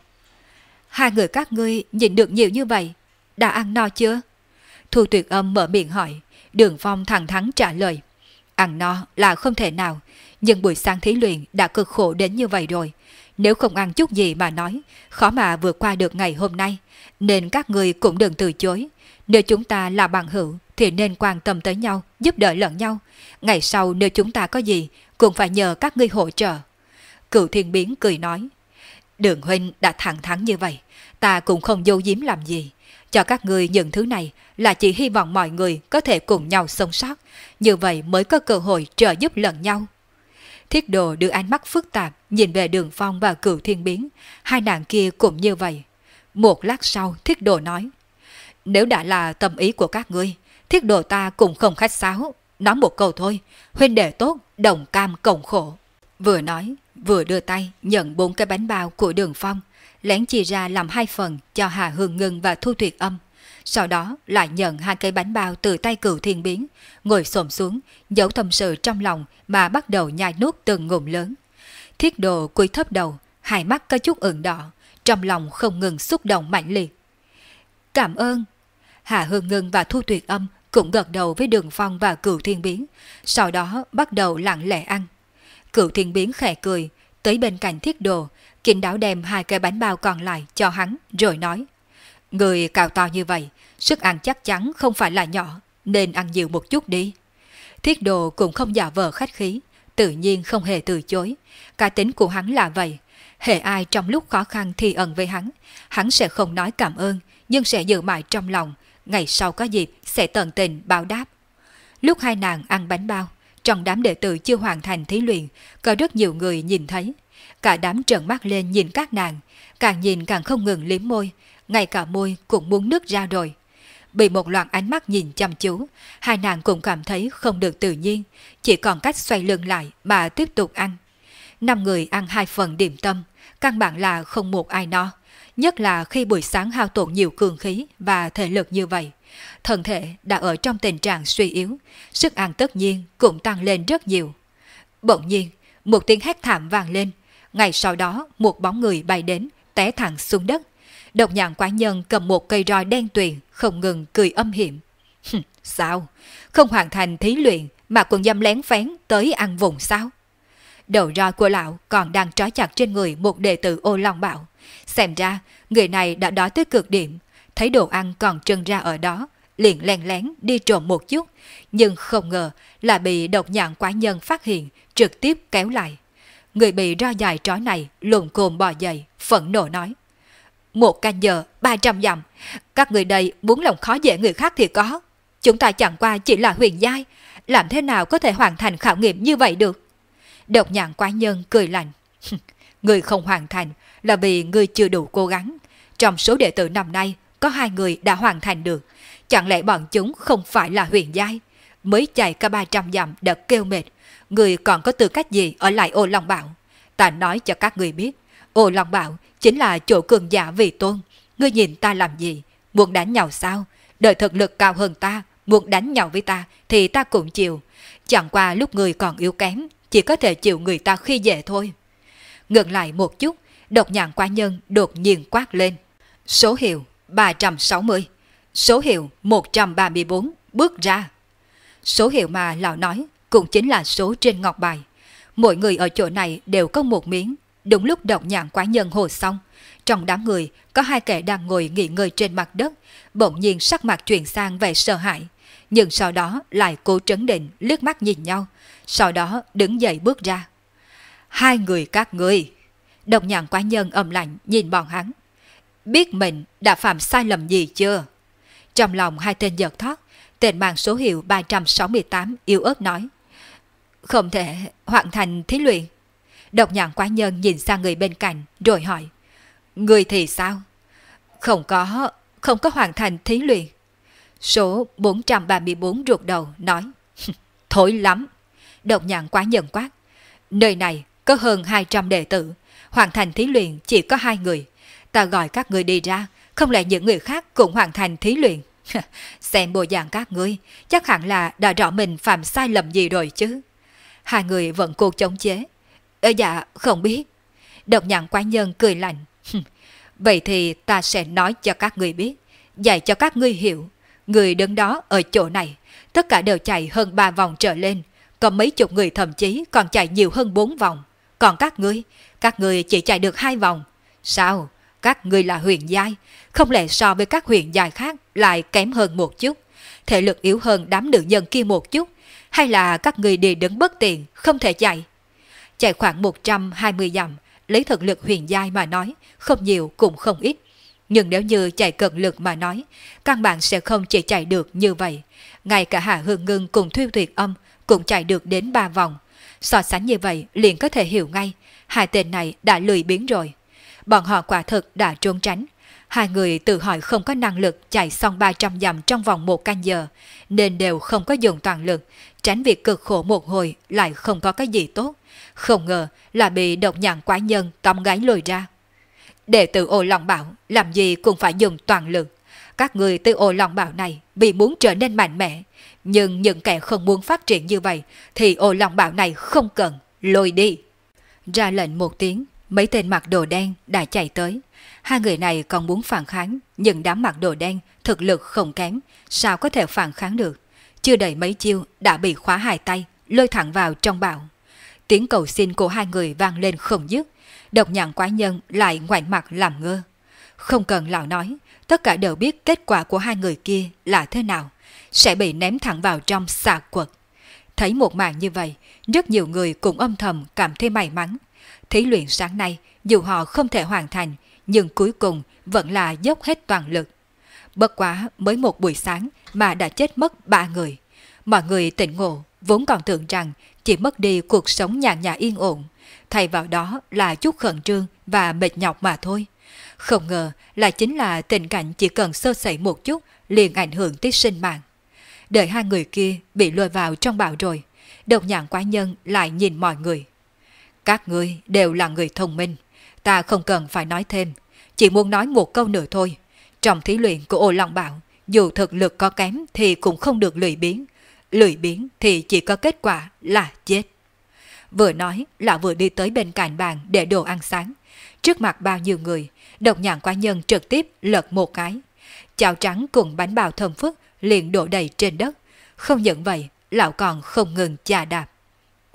Hai người các ngươi nhìn được nhiều như vậy, đã ăn no chưa? Thu Tuyệt Âm mở miệng hỏi. Đường Phong thẳng thắn trả lời. Ăn no là không thể nào, nhưng buổi sáng thí luyện đã cực khổ đến như vậy rồi. Nếu không ăn chút gì mà nói, khó mà vượt qua được ngày hôm nay, nên các người cũng đừng từ chối. Nếu chúng ta là bằng hữu thì nên quan tâm tới nhau, giúp đỡ lẫn nhau. Ngày sau nếu chúng ta có gì cũng phải nhờ các ngươi hỗ trợ. Cửu Thiên Biến cười nói. Đường huynh đã thẳng thắn như vậy, ta cũng không giấu giếm làm gì. Cho các người những thứ này là chỉ hy vọng mọi người có thể cùng nhau sống sót, như vậy mới có cơ hội trợ giúp lẫn nhau. Thiết Đồ đưa ánh mắt phức tạp nhìn về Đường Phong và Cửu Thiên Biến, hai nàng kia cũng như vậy. Một lát sau Thiết Đồ nói. Nếu đã là tâm ý của các ngươi, Thiết Đồ ta cũng không khách sáo, nói một câu thôi, huynh đệ tốt, đồng cam cộng khổ. Vừa nói, vừa đưa tay nhận bốn cái bánh bao của Đường Phong, lén chia ra làm hai phần cho Hà Hương Ngân và Thu Tuyệt Âm. Sau đó lại nhận hai cái bánh bao từ tay Cửu Thiên Biến, ngồi xổm xuống, giấu tâm sự trong lòng mà bắt đầu nhai nuốt từng ngụm lớn. Thiết Đồ cúi thấp đầu, hai mắt có chút ửng đỏ, trong lòng không ngừng xúc động mãnh liệt. Cảm ơn. Hà Hương Ngân và Thu Tuyệt Âm cũng gật đầu với Đường Phong và Cửu Thiên Biến, sau đó bắt đầu lặng lẽ ăn. Cửu Thiên Biến khẽ cười, tới bên cạnh Thiết Đồ, kín đáo đem hai cái bánh bao còn lại cho hắn, rồi nói. Người cao to như vậy, sức ăn chắc chắn không phải là nhỏ, nên ăn nhiều một chút đi. Thiết Đồ cũng không giả vờ khách khí, tự nhiên không hề từ chối. Cá tính của hắn là vậy, hễ ai trong lúc khó khăn thi ẩn với hắn, hắn sẽ không nói cảm ơn, nhưng sẽ giữ mãi trong lòng, ngày sau có dịp sẽ tận tình báo đáp. Lúc hai nàng ăn bánh bao, trong đám đệ tử chưa hoàn thành thí luyện, có rất nhiều người nhìn thấy. Cả đám trợn mắt lên nhìn các nàng, càng nhìn càng không ngừng liếm môi, ngay cả môi cũng muốn nứt ra rồi. Bị một loạt ánh mắt nhìn chăm chú, hai nàng cũng cảm thấy không được tự nhiên, chỉ còn cách xoay lưng lại mà tiếp tục ăn. Năm người ăn hai phần điểm tâm, căn bản là không một ai no, nhất là khi buổi sáng hao tổn nhiều cường khí và thể lực như vậy. Thân thể đã ở trong tình trạng suy yếu, sức ăn tất nhiên cũng tăng lên rất nhiều. Bỗng nhiên, một tiếng hét thảm vang lên, ngay sau đó một bóng người bay đến, té thẳng xuống đất. Độc Nhãn Quái Nhân cầm một cây roi đen tuyền, không ngừng cười âm hiểm. Sao? Không hoàn thành thí luyện mà còn dám lén phén tới ăn vùng sao? Đầu roi của lão còn đang trói chặt trên người một đệ tử Ô Long Bảo. Xem ra, người này đã đói tới cực điểm, thấy đồ ăn còn trưng ra ở đó, liền len lén đi trộm một chút, nhưng không ngờ là bị độc nhãn quái nhân phát hiện, trực tiếp kéo lại. Người bị roi dài trói này lùn cồm bò dậy, phẫn nộ nói: Một canh giờ, ba trăm dặm, các người đây muốn lòng khó dễ người khác thì có. Chúng ta chẳng qua chỉ là huyền giai, làm thế nào có thể hoàn thành khảo nghiệm như vậy được? Độc nhãn quái nhân cười lạnh: Người không hoàn thành là vì người chưa đủ cố gắng. Trong số đệ tử năm nay có hai người đã hoàn thành được, chẳng lẽ bọn chúng không phải là huyền giai? Mới chạy cả ba trăm dặm đã kêu mệt, người còn có tư cách gì ở lại Ô Long Bảo? Ta nói cho các người biết, Ô Long Bảo chính là chỗ cường giả vì tôn. Ngươi nhìn ta làm gì? Muốn đánh nhau sao? Đợi thực lực cao hơn ta, muốn đánh nhau với ta thì ta cũng chịu. Chẳng qua lúc người còn yếu kém, chỉ có thể chịu người ta khi dễ thôi. Ngừng lại một chút, độc nhãn quái nhân đột nhiên quát lên: Số hiệu ba trăm sáu mươi, số hiệu một trăm ba mươi bốn, bước ra. Số hiệu mà lão nói cũng chính là số trên ngọc bài. Mỗi người ở chỗ này đều có một miếng. Đúng lúc độc nhãn quái nhân hồ xong, trong đám người có hai kẻ đang ngồi nghỉ ngơi trên mặt đất, bỗng nhiên sắc mặt chuyển sang vẻ sợ hãi, nhưng sau đó lại cố trấn định liếc mắt nhìn nhau, sau đó đứng dậy bước ra. Hai người các ngươi. Độc nhãn quái nhân âm lạnh nhìn bọn hắn. Biết mình đã phạm sai lầm gì chưa? Trong lòng hai tên giật thót, tên mang số hiệu ba trăm sáu mươi tám yếu ớt nói: Không thể hoàn thành thí luyện. Độc nhãn quái nhân nhìn sang người bên cạnh rồi hỏi: Người thì sao? Không có, không có hoàn thành thí luyện. Số bốn trăm ba mươi bốn ruột đầu nói: Thối lắm. Độc nhãn quái nhân quát: Nơi này có hơn hai trăm đệ tử, hoàn thành thí luyện chỉ có hai người. Ta gọi các người đi ra, không lẽ những người khác cũng hoàn thành thí luyện? Xem bộ dạng các ngươi, chắc hẳn là đã rõ mình phạm sai lầm gì rồi chứ. Hai người vẫn cố chống chế: Ơ dạ, không biết. Độc nhãn quái nhân cười lạnh: Vậy thì ta sẽ nói cho các ngươi biết, dạy cho các ngươi hiểu. Người đứng đó ở chỗ này, tất cả đều chạy hơn ba vòng trở lên, có mấy chục người thậm chí còn chạy nhiều hơn bốn vòng. Còn các ngươi, các ngươi chỉ chạy được hai vòng. Sao? Các ngươi là huyền giai, không lẽ so với các huyền giai khác lại kém hơn một chút, thể lực yếu hơn đám nữ nhân kia một chút, hay là các ngươi đi đứng bất tiện, không thể chạy? Chạy khoảng một trăm hai mươi dặm, lấy thực lực huyền giai mà nói, không nhiều cũng không ít. Nhưng nếu như chạy cận lực mà nói, căn bản sẽ không chỉ chạy được như vậy. Ngay cả Hạ Hương Ngưng cùng Thuyên Tuyệt Âm cũng chạy được đến ba vòng. So sánh như vậy liền có thể hiểu ngay, hai tên này đã lười biếng rồi. Bọn họ quả thực đã trốn tránh. Hai người tự hỏi không có năng lực chạy xong ba trăm dặm trong vòng một canh giờ, nên đều không có dùng toàn lực, tránh việc cực khổ một hồi lại không có cái gì tốt. Không ngờ là bị độc nhãn quái nhân tóm gáy lôi ra. Đệ tử Ô Long Bảo làm gì cũng phải dùng toàn lực. Các người từ Ô Long Bảo này vì muốn trở nên mạnh mẽ, nhưng những kẻ không muốn phát triển như vậy thì Ô Long Bảo này không cần, lôi đi. Ra lệnh một tiếng, mấy tên mặc đồ đen đã chạy tới. Hai người này còn muốn phản kháng, nhưng đám mặc đồ đen thực lực không kém, sao có thể phản kháng được. Chưa đầy mấy chiêu đã bị khóa hai tay, lôi thẳng vào trong bão. Tiếng cầu xin của hai người vang lên không dứt. Độc nhãn quái nhân lại ngoảnh mặt làm ngơ. Không cần lão nói, tất cả đều biết kết quả của hai người kia là thế nào, sẽ bị ném thẳng vào trong xà quật. Thấy một màn như vậy, rất nhiều người cũng âm thầm cảm thấy may mắn. Thí luyện sáng nay, dù họ không thể hoàn thành, nhưng cuối cùng vẫn là dốc hết toàn lực. Bất quá mới một buổi sáng mà đã chết mất ba người. Mọi người tỉnh ngộ, vốn còn tưởng rằng chỉ mất đi cuộc sống nhàn nhã yên ổn, thay vào đó là chút khẩn trương và mệt nhọc mà thôi. Không ngờ là chính là tình cảnh chỉ cần sơ sẩy một chút liền ảnh hưởng tới sinh mạng. Đợi hai người kia bị lôi vào trong bão rồi, độc nhãn quái nhân lại nhìn mọi người. Các ngươi đều là người thông minh, ta không cần phải nói thêm, chỉ muốn nói một câu nữa thôi. Trong thí luyện của Ô Long Bảo, dù thực lực có kém thì cũng không được lười biếng. Lười biếng thì chỉ có kết quả là chết. Vừa nói là vừa đi tới bên cạnh bàn để đồ ăn sáng. Trước mặt bao nhiêu người, độc nhãn quái nhân trực tiếp lật một cái. Cháo trắng cùng bánh bào thơm phức liền đổ đầy trên đất. Không những vậy, lão còn không ngừng chà đạp.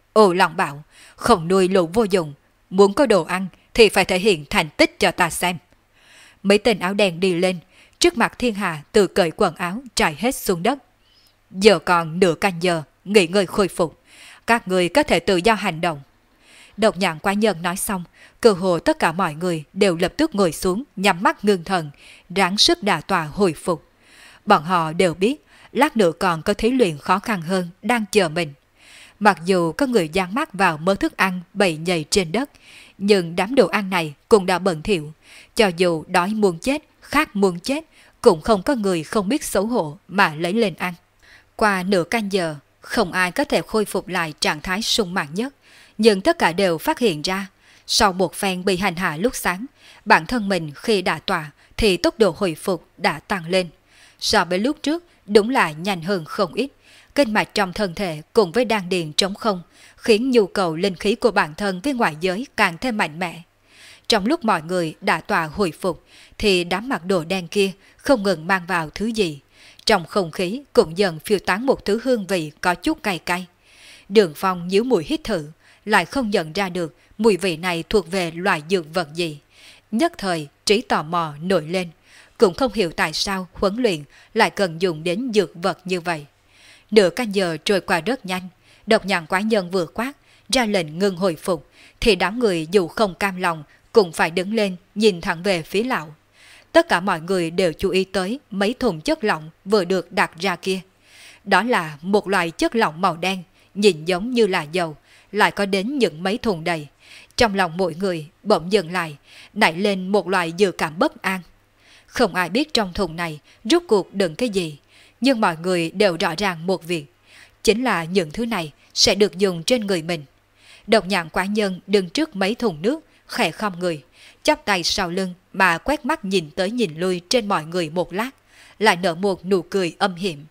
Ô Long bảo, không nuôi lũ vô dụng, muốn có đồ ăn thì phải thể hiện thành tích cho ta xem. Mấy tên áo đen đi lên, trước mặt thiên hạ tự cởi quần áo trải hết xuống đất. Giờ còn nửa canh giờ, nghỉ ngơi khôi phục, các người có thể tự do hành động. Độc nhãn quái nhân nói xong, cơ hồ tất cả mọi người đều lập tức ngồi xuống, nhắm mắt ngưng thần, ráng sức đả tọa hồi phục. Bọn họ đều biết, lát nữa còn có thí luyện khó khăn hơn đang chờ mình. Mặc dù có người dán mắt vào mớ thức ăn bầy nhầy trên đất, nhưng đám đồ ăn này cũng đã bẩn thỉu. Cho dù đói muốn chết, khát muốn chết, cũng không có người không biết xấu hổ mà lấy lên ăn. Qua nửa canh giờ, không ai có thể khôi phục lại trạng thái sung mãn nhất, nhưng tất cả đều phát hiện ra, sau một phen bị hành hạ lúc sáng, bản thân mình khi đã tọa thì tốc độ hồi phục đã tăng lên. So với lúc trước, đúng là nhanh hơn không ít. Kinh mạch trong thân thể cùng với đan điền trống không, khiến nhu cầu linh khí của bản thân với ngoại giới càng thêm mạnh mẽ. Trong lúc mọi người đã tọa hồi phục, thì đám mặc đồ đen kia không ngừng mang vào thứ gì. Trong không khí cũng dần phiêu tán một thứ hương vị có chút cay cay. Đường Phong nhíu mũi hít thử, lại không nhận ra được mùi vị này thuộc về loại dược vật gì. Nhất thời trí tò mò nổi lên, cũng không hiểu tại sao huấn luyện lại cần dùng đến dược vật như vậy. Nửa canh giờ trôi qua rất nhanh, độc nhãn quái nhân vừa quát ra lệnh ngừng hồi phục, thì đám người dù không cam lòng cũng phải đứng lên nhìn thẳng về phía lão. Tất cả mọi người đều chú ý tới mấy thùng chất lỏng vừa được đặt ra kia. Đó là một loại chất lỏng màu đen, nhìn giống như là dầu, lại có đến những mấy thùng đầy. Trong lòng mỗi người bỗng dừng lại, nảy lên một loại dự cảm bất an. Không ai biết trong thùng này rốt cuộc đựng cái gì, nhưng mọi người đều rõ ràng một việc, chính là những thứ này sẽ được dùng trên người mình. Độc nhãn quái nhân đứng trước mấy thùng nước, khẽ khom người, chắp tay sau lưng mà quét mắt nhìn tới nhìn lui trên mọi người một lát, lại nở một nụ cười âm hiểm.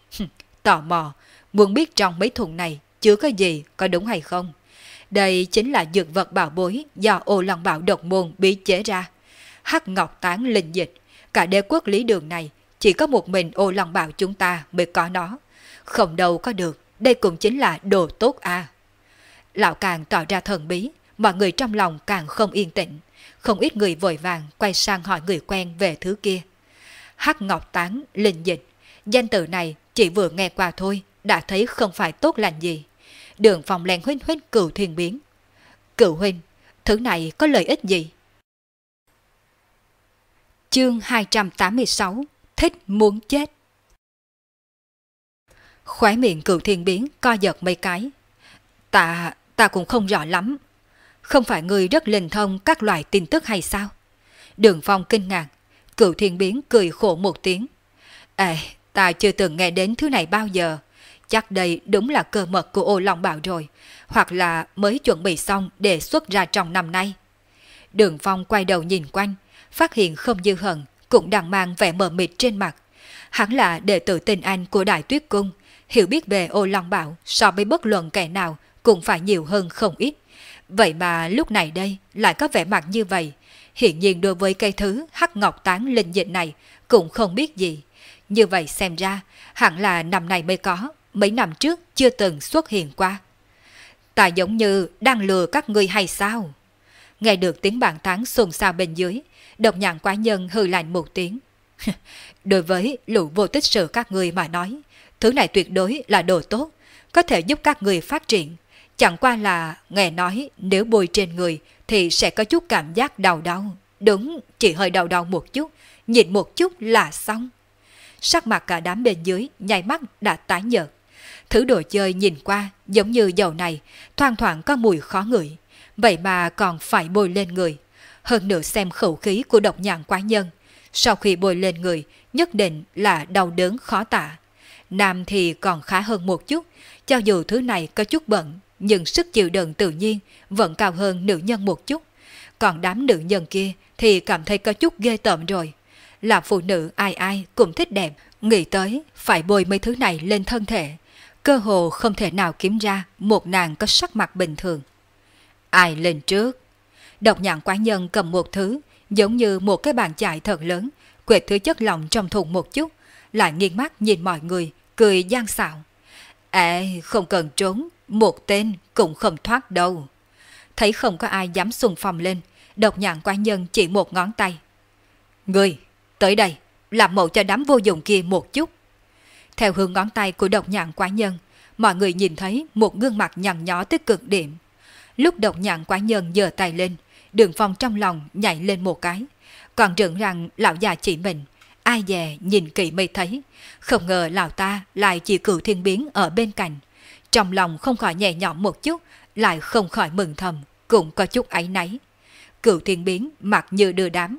Tò mò, muốn biết trong mấy thùng này chứa cái gì, có đúng hay không? Đây chính là dược vật bảo bối do Ô Long Bảo độc môn bí chế ra. Hắc Ngọc Tán linh dịch, cả đế quốc Lý Đường này chỉ có một mình Ô Long Bảo chúng ta mới có nó. Không đâu có được, đây cũng chính là đồ tốt à. Lão càng tỏ ra thần bí, mọi người trong lòng càng không yên tĩnh. Không ít người vội vàng quay sang hỏi người quen về thứ kia. Hắc Ngọc Tán linh dịch, danh từ này chỉ vừa nghe qua thôi đã thấy không phải tốt lành gì. Đường Phong len huynh huynh Cửu Thiên biến. Cửu huynh, thứ này có lợi ích gì? Chương hai trăm tám mươi sáu, thích muốn chết. Khóe miệng Cửu Thiên biến co giật mấy cái. Ta, ta cũng không rõ lắm. Không phải người rất linh thông các loại tin tức hay sao? Đường Phong kinh ngạc. Cửu Thiên biến cười khổ một tiếng. Ê, ta chưa từng nghe đến thứ này bao giờ. Chắc đây đúng là cơ mật của Ô Long Bảo rồi, hoặc là mới chuẩn bị xong để xuất ra trong năm nay. Đường Phong quay đầu nhìn quanh, phát hiện không dư hận, cũng đang mang vẻ mờ mịt trên mặt. Hắn là đệ tử tinh anh của Đại Tuyết Cung, hiểu biết về Ô Long Bảo so với bất luận kẻ nào cũng phải nhiều hơn không ít. Vậy mà lúc này đây lại có vẻ mặt như vậy, hiển nhiên đối với cây thứ Hắc Ngọc Tán linh dịch này cũng không biết gì. Như vậy xem ra, hẳn là năm nay mới có, mấy năm trước chưa từng xuất hiện qua. Ta giống như đang lừa các ngươi hay sao? Nghe được tiếng bàn tán xôn xao bên dưới, độc nhãn quái nhân hừ lạnh một tiếng. Đối với lũ vô tích sự các ngươi mà nói, thứ này tuyệt đối là đồ tốt, có thể giúp các ngươi phát triển. Chẳng qua là nghe nói nếu bôi trên người thì sẽ có chút cảm giác đau đau. Đúng, chỉ hơi đau đau một chút, nhìn một chút là xong. Sắc mặt cả đám bên dưới nháy mắt đã tái nhợt. Thứ đồ chơi nhìn qua giống như dầu này, thoang thoảng có mùi khó ngửi, vậy mà còn phải bôi lên người. Hơn nữa xem khẩu khí của độc nhãn quái nhân, sau khi bôi lên người nhất định là đau đớn khó tả. Nam thì còn khá hơn một chút, cho dù thứ này có chút bẩn, nhưng sức chịu đựng tự nhiên vẫn cao hơn nữ nhân một chút. Còn đám nữ nhân kia thì cảm thấy có chút ghê tởm rồi. Là phụ nữ ai ai cũng thích đẹp, nghĩ tới phải bôi mấy thứ này lên thân thể, cơ hồ không thể nào kiếm ra một nàng có sắc mặt bình thường. Ai lên trước? Độc nhãn quái nhân cầm một thứ giống như một cái bàn chải thật lớn, quệt thứ chất lỏng trong thùng một chút, lại nghiêng mắt nhìn mọi người, cười gian xạo. À, không cần trốn, một tên cũng không thoát đâu. Thấy không có ai dám xung phong lên, độc nhãn quái nhân chỉ một ngón tay. Ngươi, tới đây, làm mộ cho đám vô dụng kia một chút. Theo hướng ngón tay của độc nhãn quái nhân, mọi người nhìn thấy một gương mặt nhăn nhó tới cực điểm. Lúc độc nhãn quái nhân giơ tay lên, Đường Phong trong lòng nhảy lên một cái, còn tưởng rằng lão già chỉ mình. Ai dè nhìn kỹ mới thấy, không ngờ lão ta lại chỉ Cửu Thiên Biến ở bên cạnh. Trong lòng không khỏi nhẹ nhõm một chút, lại không khỏi mừng thầm, cũng có chút áy náy. Cửu Thiên Biến mặt như đưa đám.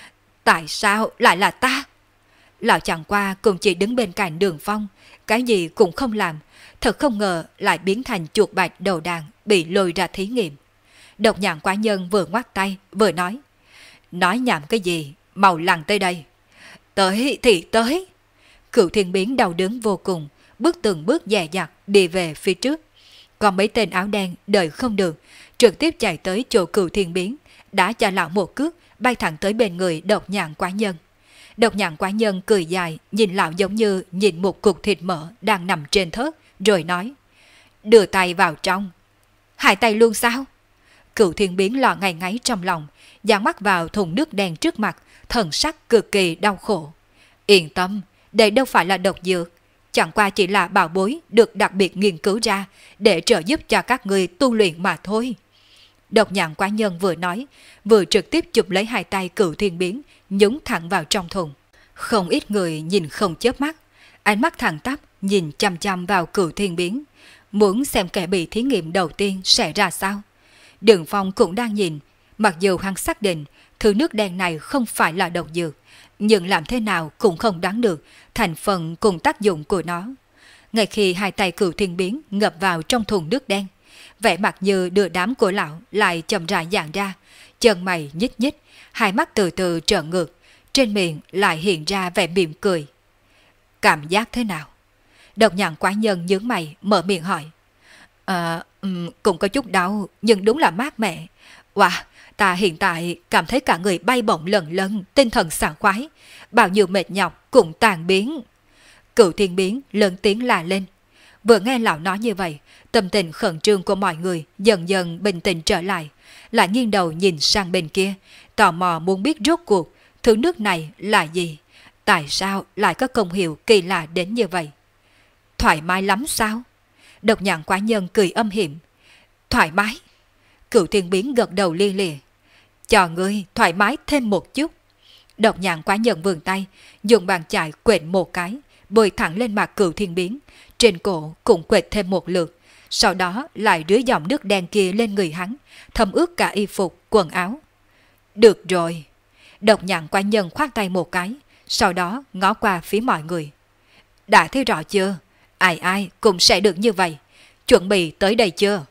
Tại sao lại là ta? Lão chẳng qua cũng chỉ đứng bên cạnh Đường Phong, cái gì cũng không làm, thật không ngờ lại biến thành chuột bạch đầu đàn bị lôi ra thí nghiệm. Độc nhãn quái nhân vừa ngoắt tay vừa nói, nói nhảm cái gì, mau lăn tới đây. Tới thì tới. Cửu Thiên Biến đau đớn vô cùng, bước từng bước dè dặt đi về phía trước. Còn mấy tên áo đen đợi không được, trực tiếp chạy tới chỗ Cửu Thiên Biến, đã cho lão một cước bay thẳng tới bên người độc nhãn quái nhân. Độc nhãn quái nhân cười dài, nhìn lão giống như nhìn một cục thịt mỡ đang nằm trên thớt, rồi nói, đưa tay vào trong. Hai tay luôn sao? Cửu Thiên Biến lo ngay ngáy trong lòng, dán mắt vào thùng nước đen trước mặt, thần sắc cực kỳ đau khổ. Yên tâm, đây đâu phải là độc dược, chẳng qua chỉ là bảo bối được đặc biệt nghiên cứu ra để trợ giúp cho các người tu luyện mà thôi. Độc nhãn quái nhân vừa nói, vừa trực tiếp chụp lấy hai tay Cửu Thiên Biến, nhúng thẳng vào trong thùng. Không ít người nhìn không chớp mắt, ánh mắt thẳng tắp nhìn chăm chăm vào Cửu Thiên Biến, muốn xem kẻ bị thí nghiệm đầu tiên sẽ ra sao. Đường Phong cũng đang nhìn, mặc dù hắn xác định thứ nước đen này không phải là độc dược, nhưng làm thế nào cũng không đoán được thành phần cùng tác dụng của nó. Ngay khi hai tay Cửu Thiên Biến ngập vào trong thùng nước đen, vẻ mặt như đưa đám của lão lại chậm rãi giãn ra, chân mày nhích nhích, hai mắt từ từ trợn ngược, trên miệng lại hiện ra vẻ mỉm cười. Cảm giác thế nào? Độc nhãn quái nhân nhướng mày mở miệng hỏi. À, um, cũng có chút đau, nhưng đúng là mát mẻ. Wow, ta hiện tại cảm thấy cả người bay bổng lần lần, tinh thần sảng khoái, bao nhiêu mệt nhọc cũng tàn biến. Cửu Thiên Biến lớn tiếng la lên. Vừa nghe lão nói như vậy, tâm tình khẩn trương của mọi người dần dần bình tĩnh trở lại, lại nghiêng đầu nhìn sang bên kia, tò mò muốn biết rốt cuộc thứ nước này là gì, tại sao lại có công hiệu kỳ lạ đến như vậy. Thoải mái lắm sao? Độc nhãn quái nhân cười âm hiểm. Thoải mái? Cửu Thiên Biến gật đầu lia lịa. Cho ngươi thoải mái thêm một chút. Độc nhãn quái nhân vươn tay, dùng bàn chải quện một cái, bôi thẳng lên mặt Cửu Thiên Biến, trên cổ cũng quệt thêm một lượt, sau đó lại rưới dòng nước đen kia lên người hắn, thấm ướt cả y phục, quần áo. Được rồi. Độc nhãn quái nhân khoát tay một cái, sau đó ngó qua phía mọi người. Đã thấy rõ chưa? Ai ai cũng sẽ được như vậy. Chuẩn bị tới đây chưa?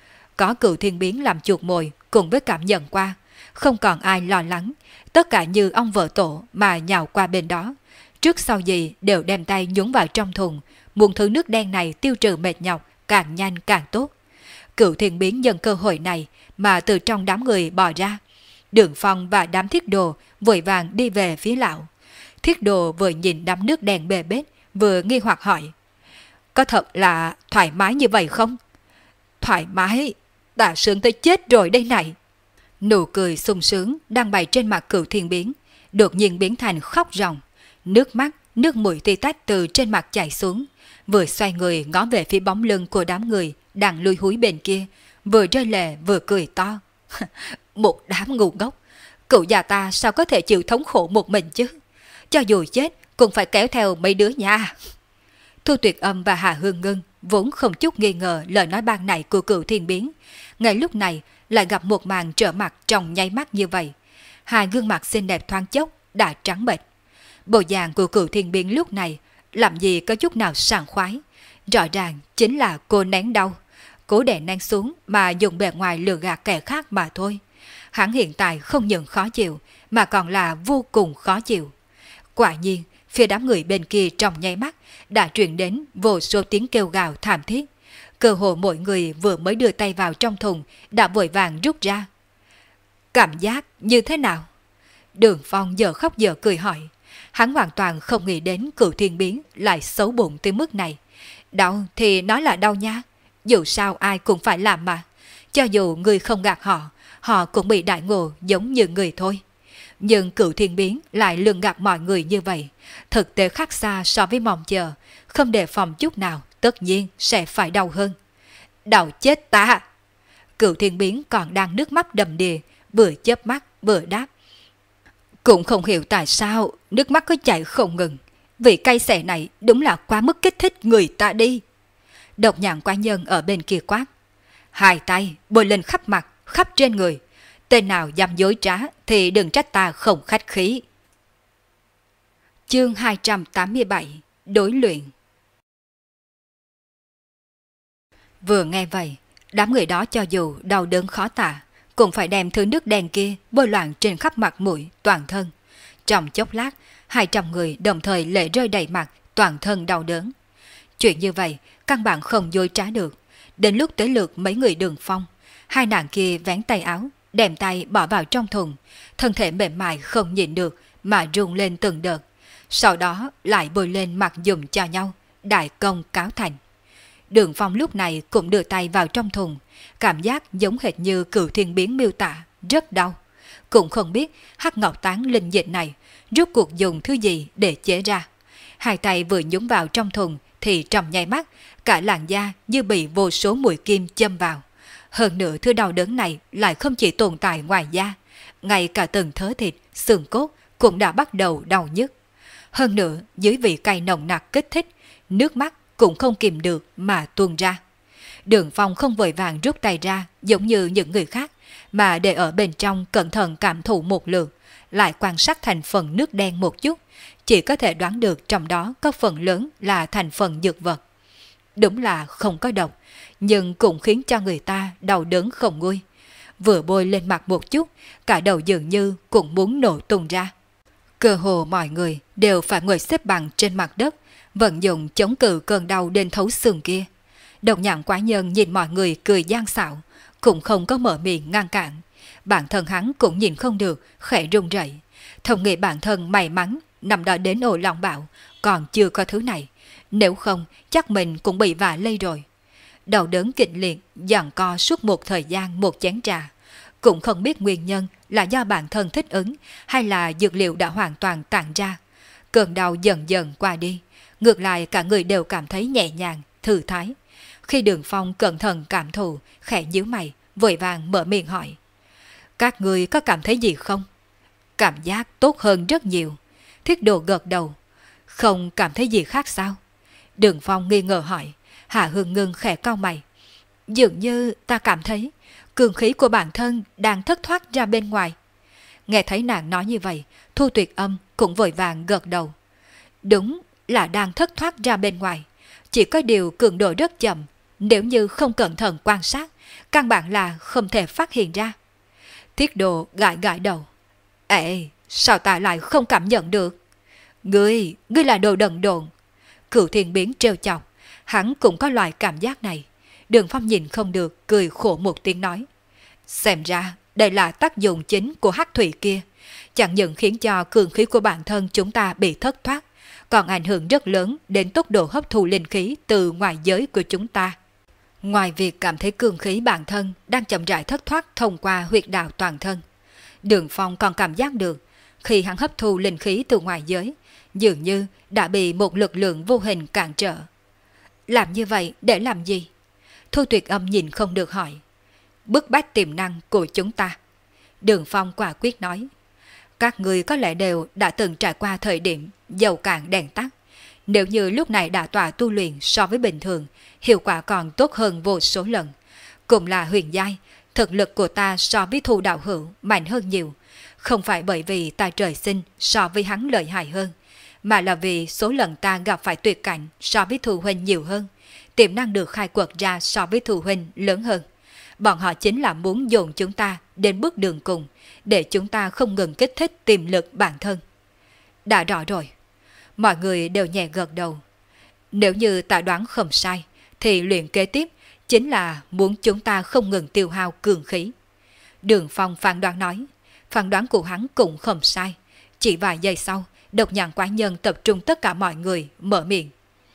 Có Cửu Thiên Biến làm chuột mồi cùng với cảm nhận qua, không còn ai lo lắng, tất cả như ong vỡ tổ mà nhào qua bên đó. Trước sau gì đều đem tay nhúng vào trong thùng, muốn thứ nước đen này tiêu trừ mệt nhọc càng nhanh càng tốt. Cửu Thiên Biến nhân cơ hội này mà từ trong đám người bò ra. Đường Phong và đám thiết đồ vội vàng đi về phía lão. Thiết đồ vừa nhìn đám nước đen bề bết, vừa nghi hoặc hỏi. Có thật là thoải mái như vậy không? Thoải mái? Ta sướng tới chết rồi đây này. Nụ cười sung sướng đang bày trên mặt Cửu Thiên Biến, đột nhiên biến thành khóc ròng. Nước mắt, nước mũi tí tách từ trên mặt chảy xuống, vừa xoay người ngó về phía bóng lưng của đám người đang lui húi bên kia, vừa rơi lệ vừa cười to. Một đám ngu ngốc, cậu già ta sao có thể chịu thống khổ một mình chứ? Cho dù chết cũng phải kéo theo mấy đứa nha. Thu Tuyệt Âm và Hà Hương Ngân vốn không chút nghi ngờ lời nói ban này của Cửu Thiên Biến, ngay lúc này lại gặp một màn trở mặt trong nháy mắt như vậy. Hai gương mặt xinh đẹp thoáng chốc đã trắng bệch. Bộ dạng của Cửu Thiên Biến lúc này làm gì có chút nào sảng khoái, rõ ràng chính là cô nén đau, cố đè nén xuống mà dùng bề ngoài lừa gạt kẻ khác mà thôi. Hắn hiện tại không những khó chịu mà còn là vô cùng khó chịu. Quả nhiên, phía đám người bên kia trong nháy mắt đã truyền đến vô số tiếng kêu gào thảm thiết. Cơ hồ mỗi người vừa mới đưa tay vào trong thùng đã vội vàng rút ra. Cảm giác như thế nào? Đường Phong giờ khóc giờ cười hỏi. Hắn hoàn toàn không nghĩ đến Cửu Thiên Biến lại xấu bụng tới mức này. Đau thì nói là đau nha. Dù sao ai cũng phải làm mà. Cho dù người không gạt họ, họ cũng bị đại ngộ giống như người thôi. Nhưng Cửu Thiên Biến lại lường gạt mọi người như vậy. Thực tế khác xa so với mong chờ. Không đề phòng chút nào, tất nhiên sẽ phải đau hơn. Đau chết ta! Cửu Thiên Biến còn đang nước mắt đầm đìa, vừa chớp mắt vừa đáp. Cũng không hiểu tại sao nước mắt cứ chảy không ngừng. Vị cây xẻ này đúng là quá mức kích thích người ta đi. Độc Nhãn Quái Nhân ở bên kia quát. Hai tay bôi lên khắp mặt, khắp trên người. Tên nào dám dối trá thì đừng trách ta không khách khí. Chương hai trăm tám mươi bảy. Đối luyện. Vừa nghe vậy, đám người đó cho dù đau đớn khó tả, cũng phải đem thứ nước đen kia bôi loạn trên khắp mặt mũi, toàn thân. Trong chốc lát, hai trăm người đồng thời lệ rơi đầy mặt, toàn thân đau đớn. Chuyện như vậy, căn bản không dối trá được. Đến lúc tới lượt mấy người Đường Phong, hai nàng kia vén tay áo, đem tay bỏ vào trong thùng, thân thể mềm mại không nhịn được mà rung lên từng đợt. Sau đó lại bôi lên mặt dùng cho nhau, đại công cáo thành. Đường Phong lúc này cũng đưa tay vào trong thùng, cảm giác giống hệt như Cửu Thiên Biến miêu tả, rất đau. Cũng không biết hắc ngọc tán linh dịch này rốt cuộc dùng thứ gì để chế ra. Hai tay vừa nhúng vào trong thùng thì trong nháy mắt, cả làn da như bị vô số mũi kim châm vào. Hơn nữa thứ đau đớn này lại không chỉ tồn tại ngoài da, ngay cả từng thớ thịt, xương cốt cũng đã bắt đầu đau nhức. Hơn nữa dưới vị cay nồng nặc kích thích, nước mắt cũng không kìm được mà tuôn ra. Đường Phong không vội vàng rút tay ra giống như những người khác, mà để ở bên trong cẩn thận cảm thụ một lượt, lại quan sát thành phần nước đen một chút, chỉ có thể đoán được trong đó có phần lớn là thành phần dược vật. Đúng là không có độc, nhưng cũng khiến cho người ta đau đớn không nguôi. Vừa bôi lên mặt một chút, cả đầu dường như cũng muốn nổ tung ra. Cơ hồ mọi người đều phải ngồi xếp bằng trên mặt đất, vận dụng chống cự cơn đau đến thấu xương kia. Độc Nhãn Quái Nhân nhìn mọi người cười gian xạo, cũng không có mở miệng ngăn cản. Bản thân hắn cũng nhìn không được, khẽ run rẩy. Thông nghĩ bản thân may mắn nằm đó đến Ô Long Bảo, còn chưa có thứ này. Nếu không, chắc mình cũng bị vạ lây rồi. Đau đớn kịch liệt, giằng co suốt một thời gian một chén trà. Cũng không biết nguyên nhân là do bản thân thích ứng hay là dược liệu đã hoàn toàn tản ra. Cơn đau dần dần qua đi, ngược lại cả người đều cảm thấy nhẹ nhàng, thư thái. Khi Đường Phong cẩn thận cảm thụ, khẽ nhíu mày, vội vàng mở miệng hỏi. Các người có cảm thấy gì không? Cảm giác tốt hơn rất nhiều. Thiết Đồ gật đầu. Không cảm thấy gì khác sao? Đường Phong nghi ngờ hỏi. Hạ Hương Ngưng khẽ cau mày. Dường như ta cảm thấy cường khí của bản thân đang thất thoát ra bên ngoài. Nghe thấy nàng nói như vậy, Thu Tuyệt Âm cũng vội vàng gật đầu. Đúng là đang thất thoát ra bên ngoài. Chỉ có điều cường độ rất chậm, nếu như không cẩn thận quan sát, căn bản là không thể phát hiện ra. Thiết Đồ gãi gãi đầu. Ê, sao ta lại không cảm nhận được? Ngươi, ngươi là đồ đần độn. Cửu Thiên Biến trêu chọc, hắn cũng có loại cảm giác này. Đường Phong nhìn không được, cười khổ một tiếng nói. Xem ra, đây là tác dụng chính của hắc thủy kia. Chẳng những khiến cho cường khí của bản thân chúng ta bị thất thoát, còn ảnh hưởng rất lớn đến tốc độ hấp thụ linh khí từ ngoài giới của chúng ta. Ngoài việc cảm thấy cường khí bản thân đang chậm rãi thất thoát thông qua huyệt đạo toàn thân, Đường Phong còn cảm giác được khi hắn hấp thu linh khí từ ngoài giới, dường như đã bị một lực lượng vô hình cản trở. Làm như vậy để làm gì? Thu Tuyệt Âm nhìn không được hỏi. Bức bách tiềm năng của chúng ta. Đường Phong quả quyết nói. Các người có lẽ đều đã từng trải qua thời điểm dầu cạn đèn tắt. Nếu như lúc này đã tỏa tu luyện so với bình thường, hiệu quả còn tốt hơn vô số lần. Cũng là huyền giai, thực lực của ta so với Thu đạo hữu mạnh hơn nhiều. Không phải bởi vì ta trời sinh so với hắn lợi hại hơn, mà là vì số lần ta gặp phải tuyệt cảnh so với Thu huynh nhiều hơn, tiềm năng được khai quật ra so với Thu huynh lớn hơn. Bọn họ chính là muốn dồn chúng ta đến bước đường cùng, để chúng ta không ngừng kích thích tiềm lực bản thân. Đã rõ rồi. Mọi người đều nhẹ gật đầu. Nếu như ta đoán không sai, thì luyện kế tiếp chính là muốn chúng ta không ngừng tiêu hao cường khí. Đường Phong phán đoán nói. Phán đoán của hắn cũng không sai. Chỉ vài giây sau, Độc Nhãn Quái Nhân tập trung tất cả mọi người, mở miệng.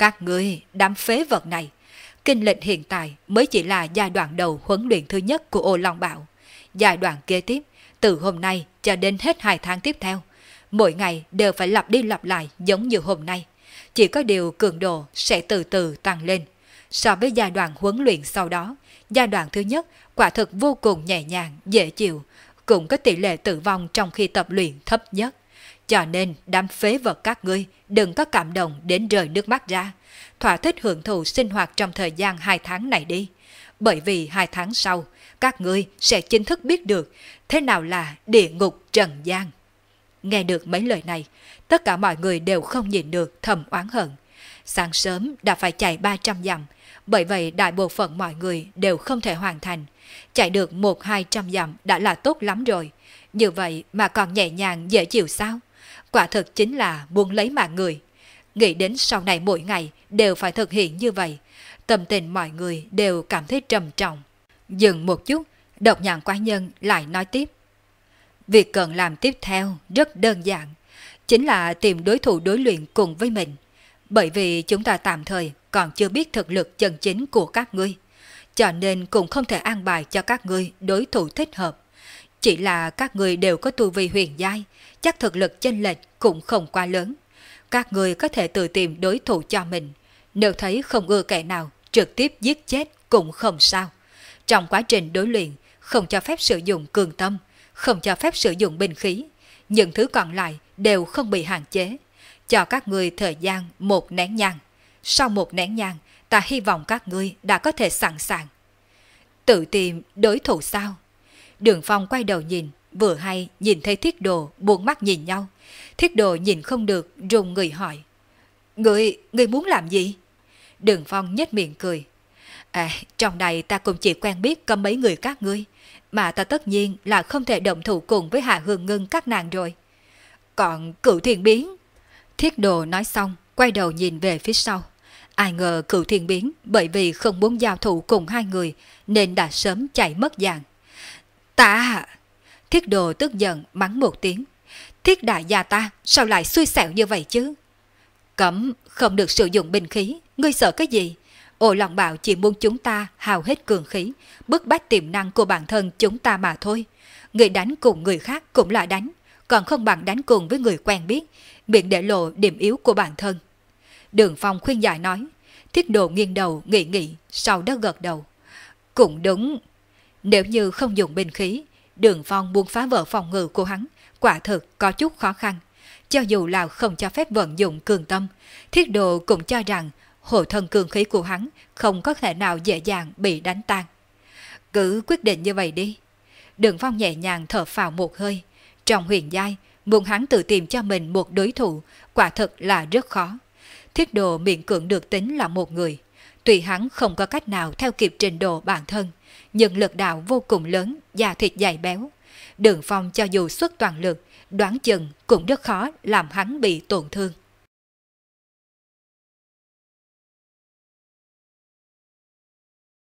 Các ngươi đám phế vật này, kinh lịch hiện tại mới chỉ là giai đoạn đầu huấn luyện thứ nhất của Ô Long Bảo. Giai đoạn kế tiếp, từ hôm nay cho đến hết hai tháng tiếp theo, mỗi ngày đều phải lặp đi lặp lại giống như hôm nay. Chỉ có điều cường độ sẽ từ từ tăng lên. So với giai đoạn huấn luyện sau đó, giai đoạn thứ nhất quả thực vô cùng nhẹ nhàng, dễ chịu, cũng có tỷ lệ tử vong trong khi tập luyện thấp nhất. Cho nên đám phế vật các ngươi đừng có cảm động đến rơi nước mắt ra. Thỏa thích hưởng thụ sinh hoạt trong thời gian hai tháng này đi. Bởi vì hai tháng sau, các ngươi sẽ chính thức biết được thế nào là địa ngục trần gian. Nghe được mấy lời này, tất cả mọi người đều không nhìn được thầm oán hận. Sáng sớm đã phải chạy ba trăm dặm, bởi vậy đại bộ phận mọi người đều không thể hoàn thành. Chạy được một hai trăm dặm đã là tốt lắm rồi. Như vậy mà còn nhẹ nhàng dễ chịu sao? Quả thực chính là muốn lấy mạng người. Nghĩ đến sau này mỗi ngày đều phải thực hiện như vậy, tâm tình mọi người đều cảm thấy trầm trọng. Dừng một chút, độc nhãn quái nhân lại nói tiếp. Việc cần làm tiếp theo rất đơn giản, chính là tìm đối thủ đối luyện cùng với mình. Bởi vì chúng ta tạm thời còn chưa biết thực lực chân chính của các ngươi, cho nên cũng không thể an bài cho các ngươi đối thủ thích hợp. Chỉ là các ngươi đều có tu vi huyền giai, chắc thực lực chênh lệch cũng không quá lớn. Các ngươi có thể tự tìm đối thủ cho mình. Nếu thấy không ưa kẻ nào, trực tiếp giết chết cũng không sao. Trong quá trình đối luyện, không cho phép sử dụng cường tâm, không cho phép sử dụng binh khí. Những thứ còn lại đều không bị hạn chế. Cho các ngươi thời gian một nén nhang. Sau một nén nhang, ta hy vọng các ngươi đã có thể sẵn sàng. Tự tìm đối thủ sao? Đường Phong quay đầu nhìn, vừa hay nhìn thấy Thiết Đồ buông mắt nhìn nhau. Thiết Đồ nhìn không được, rùng người hỏi. Ngươi, ngươi muốn làm gì? Đường Phong nhếch miệng cười. À, trong này ta cũng chỉ quen biết có mấy người các ngươi, mà ta tất nhiên là không thể động thủ cùng với Hạ Hương Ngân các nàng rồi. Còn Cửu Thiên Biến? Thiết Đồ nói xong, quay đầu nhìn về phía sau. Ai ngờ Cửu Thiên Biến bởi vì không muốn giao thủ cùng hai người nên đã sớm chạy mất dạng. Ta! Thiết Đồ tức giận mắng một tiếng. Thiết đại gia ta sao lại xui xẻo như vậy chứ? Cấm không được sử dụng binh khí, ngươi sợ cái gì? Ô Long Bảo chỉ muốn chúng ta hao hết cường khí, bức bách tiềm năng của bản thân chúng ta mà thôi. Người đánh cùng người khác cũng là đánh, còn không bằng đánh cùng với người quen biết, miệng để lộ điểm yếu của bản thân. Đường Phong khuyên giải nói. Thiết Đồ nghiêng đầu nghĩ nghĩ, sau đó gật đầu. Cũng đúng. Nếu như không dùng binh khí, Đường Phong muốn phá vỡ phòng ngự của hắn, quả thực có chút khó khăn. Cho dù là không cho phép vận dụng cường tâm, Thiết Đồ cũng cho rằng hộ thân cường khí của hắn không có thể nào dễ dàng bị đánh tan. Cứ quyết định như vậy đi. Đường Phong nhẹ nhàng thở phào một hơi. Trong huyền giai, muốn hắn tự tìm cho mình một đối thủ, quả thực là rất khó. Thiết Đồ miễn cưỡng được tính là một người. Tuy hắn không có cách nào theo kịp trình độ bản thân, nhưng lực đạo vô cùng lớn, da thịt dày béo. Đường Phong cho dù xuất toàn lực, đoán chừng cũng rất khó làm hắn bị tổn thương.